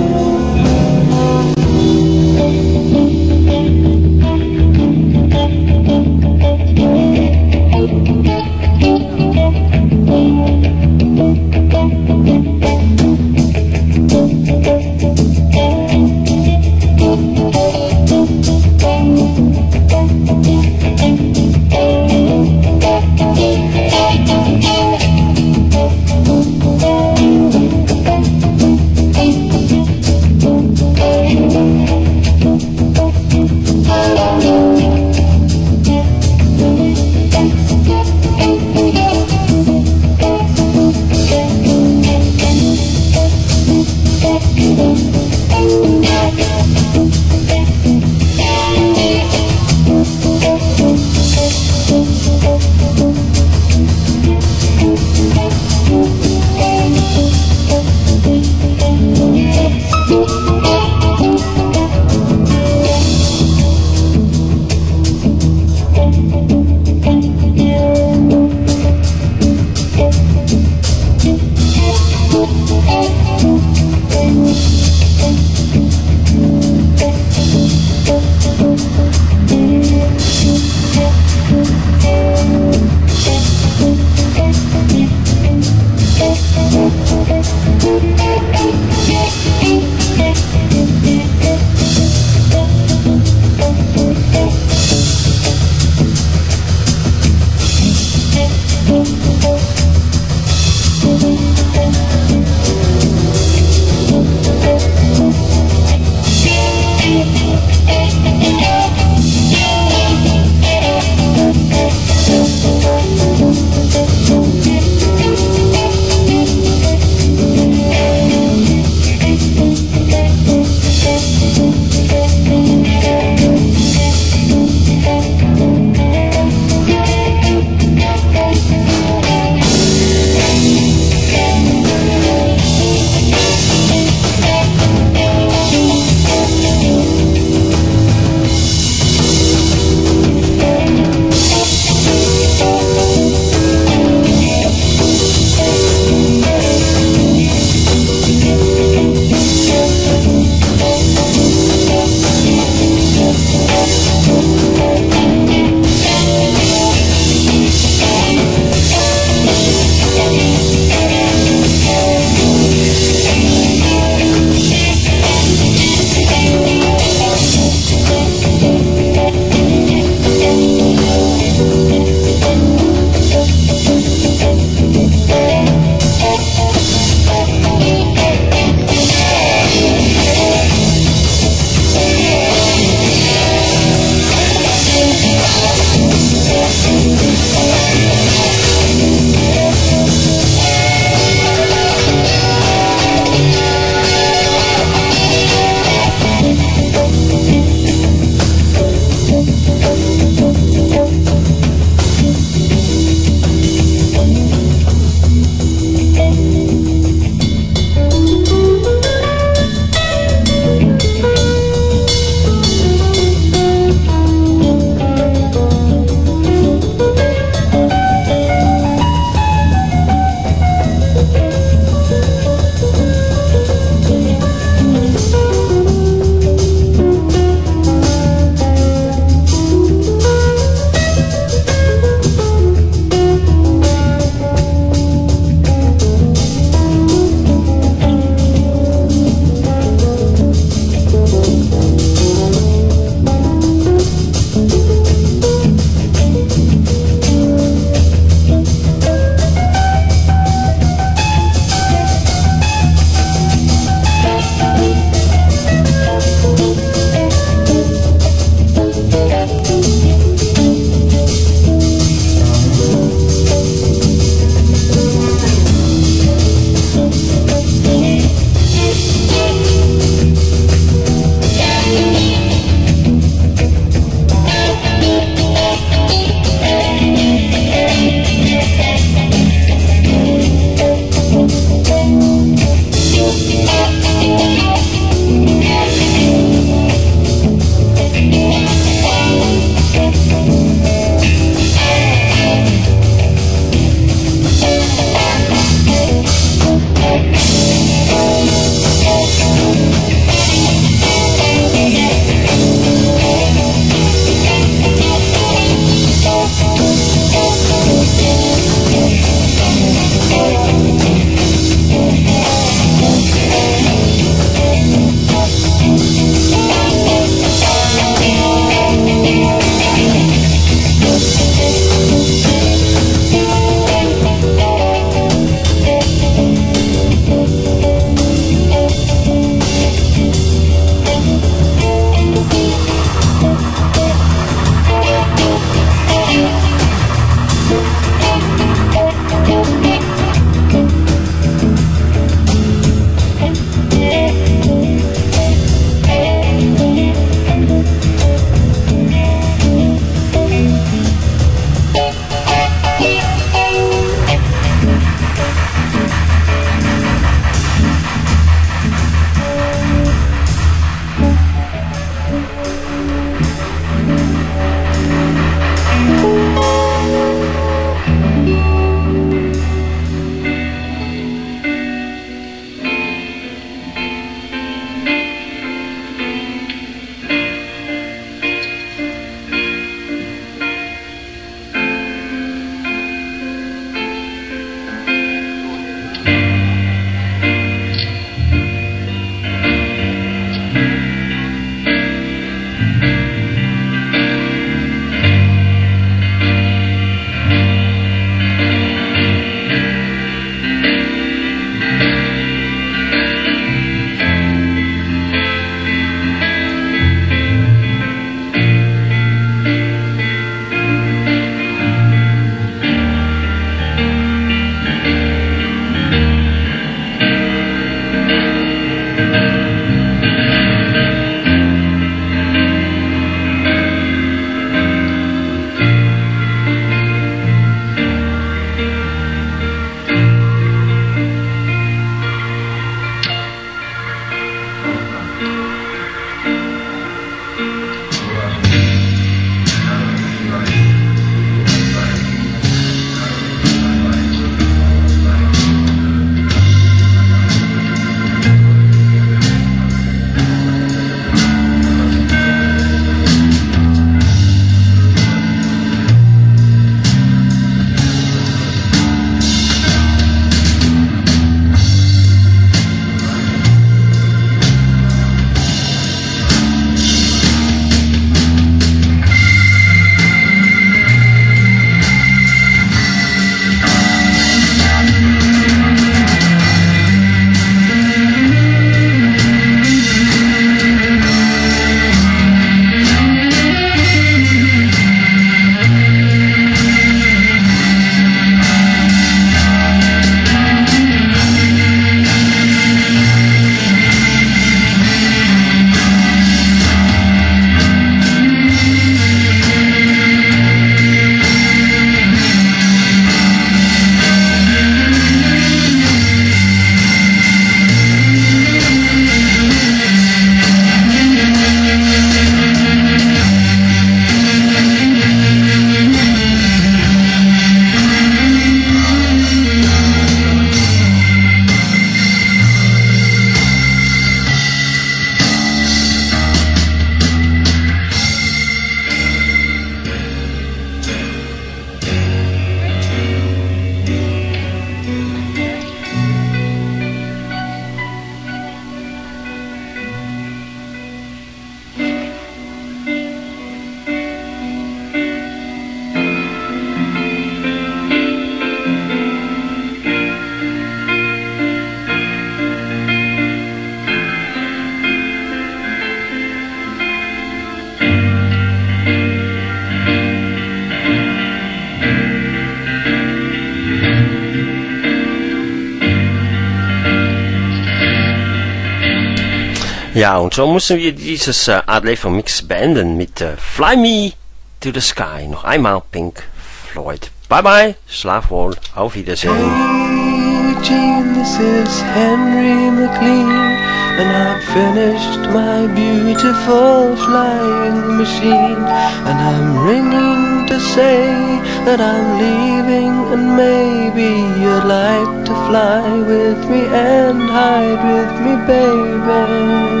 Ja, und so müssen wir dieses äh, Art Leben Mix beenden mit äh, Fly Me to the Sky. Noch einmal Pink Floyd. Bye bye, schlaf wohl, auf Wiedersehen. Hey Eugene, this is Henry McLean, and I've finished my beautiful flying machine, and I'm ringing to say that I'm leaving, and maybe you'd like to fly with me and hide with me, baby.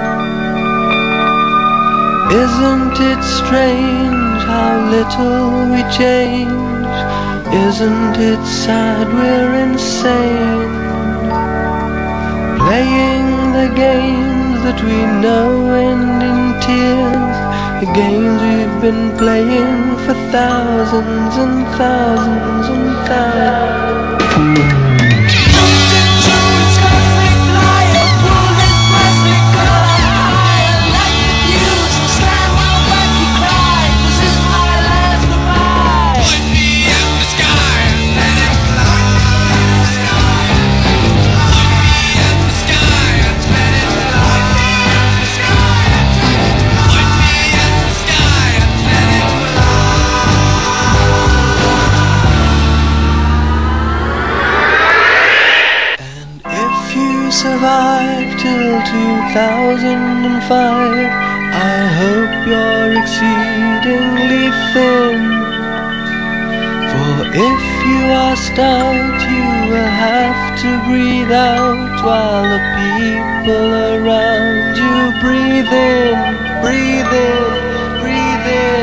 Isn't it strange how little we change? Isn't it sad we're insane? Playing the games that we know end in tears, the games we've been playing for thousands and thousands and thousands. Survive till two thousand five, I hope you're exceedingly thin. For if you are stout, you will have to breathe out while the people around you breathe in, breathe in, breathe in.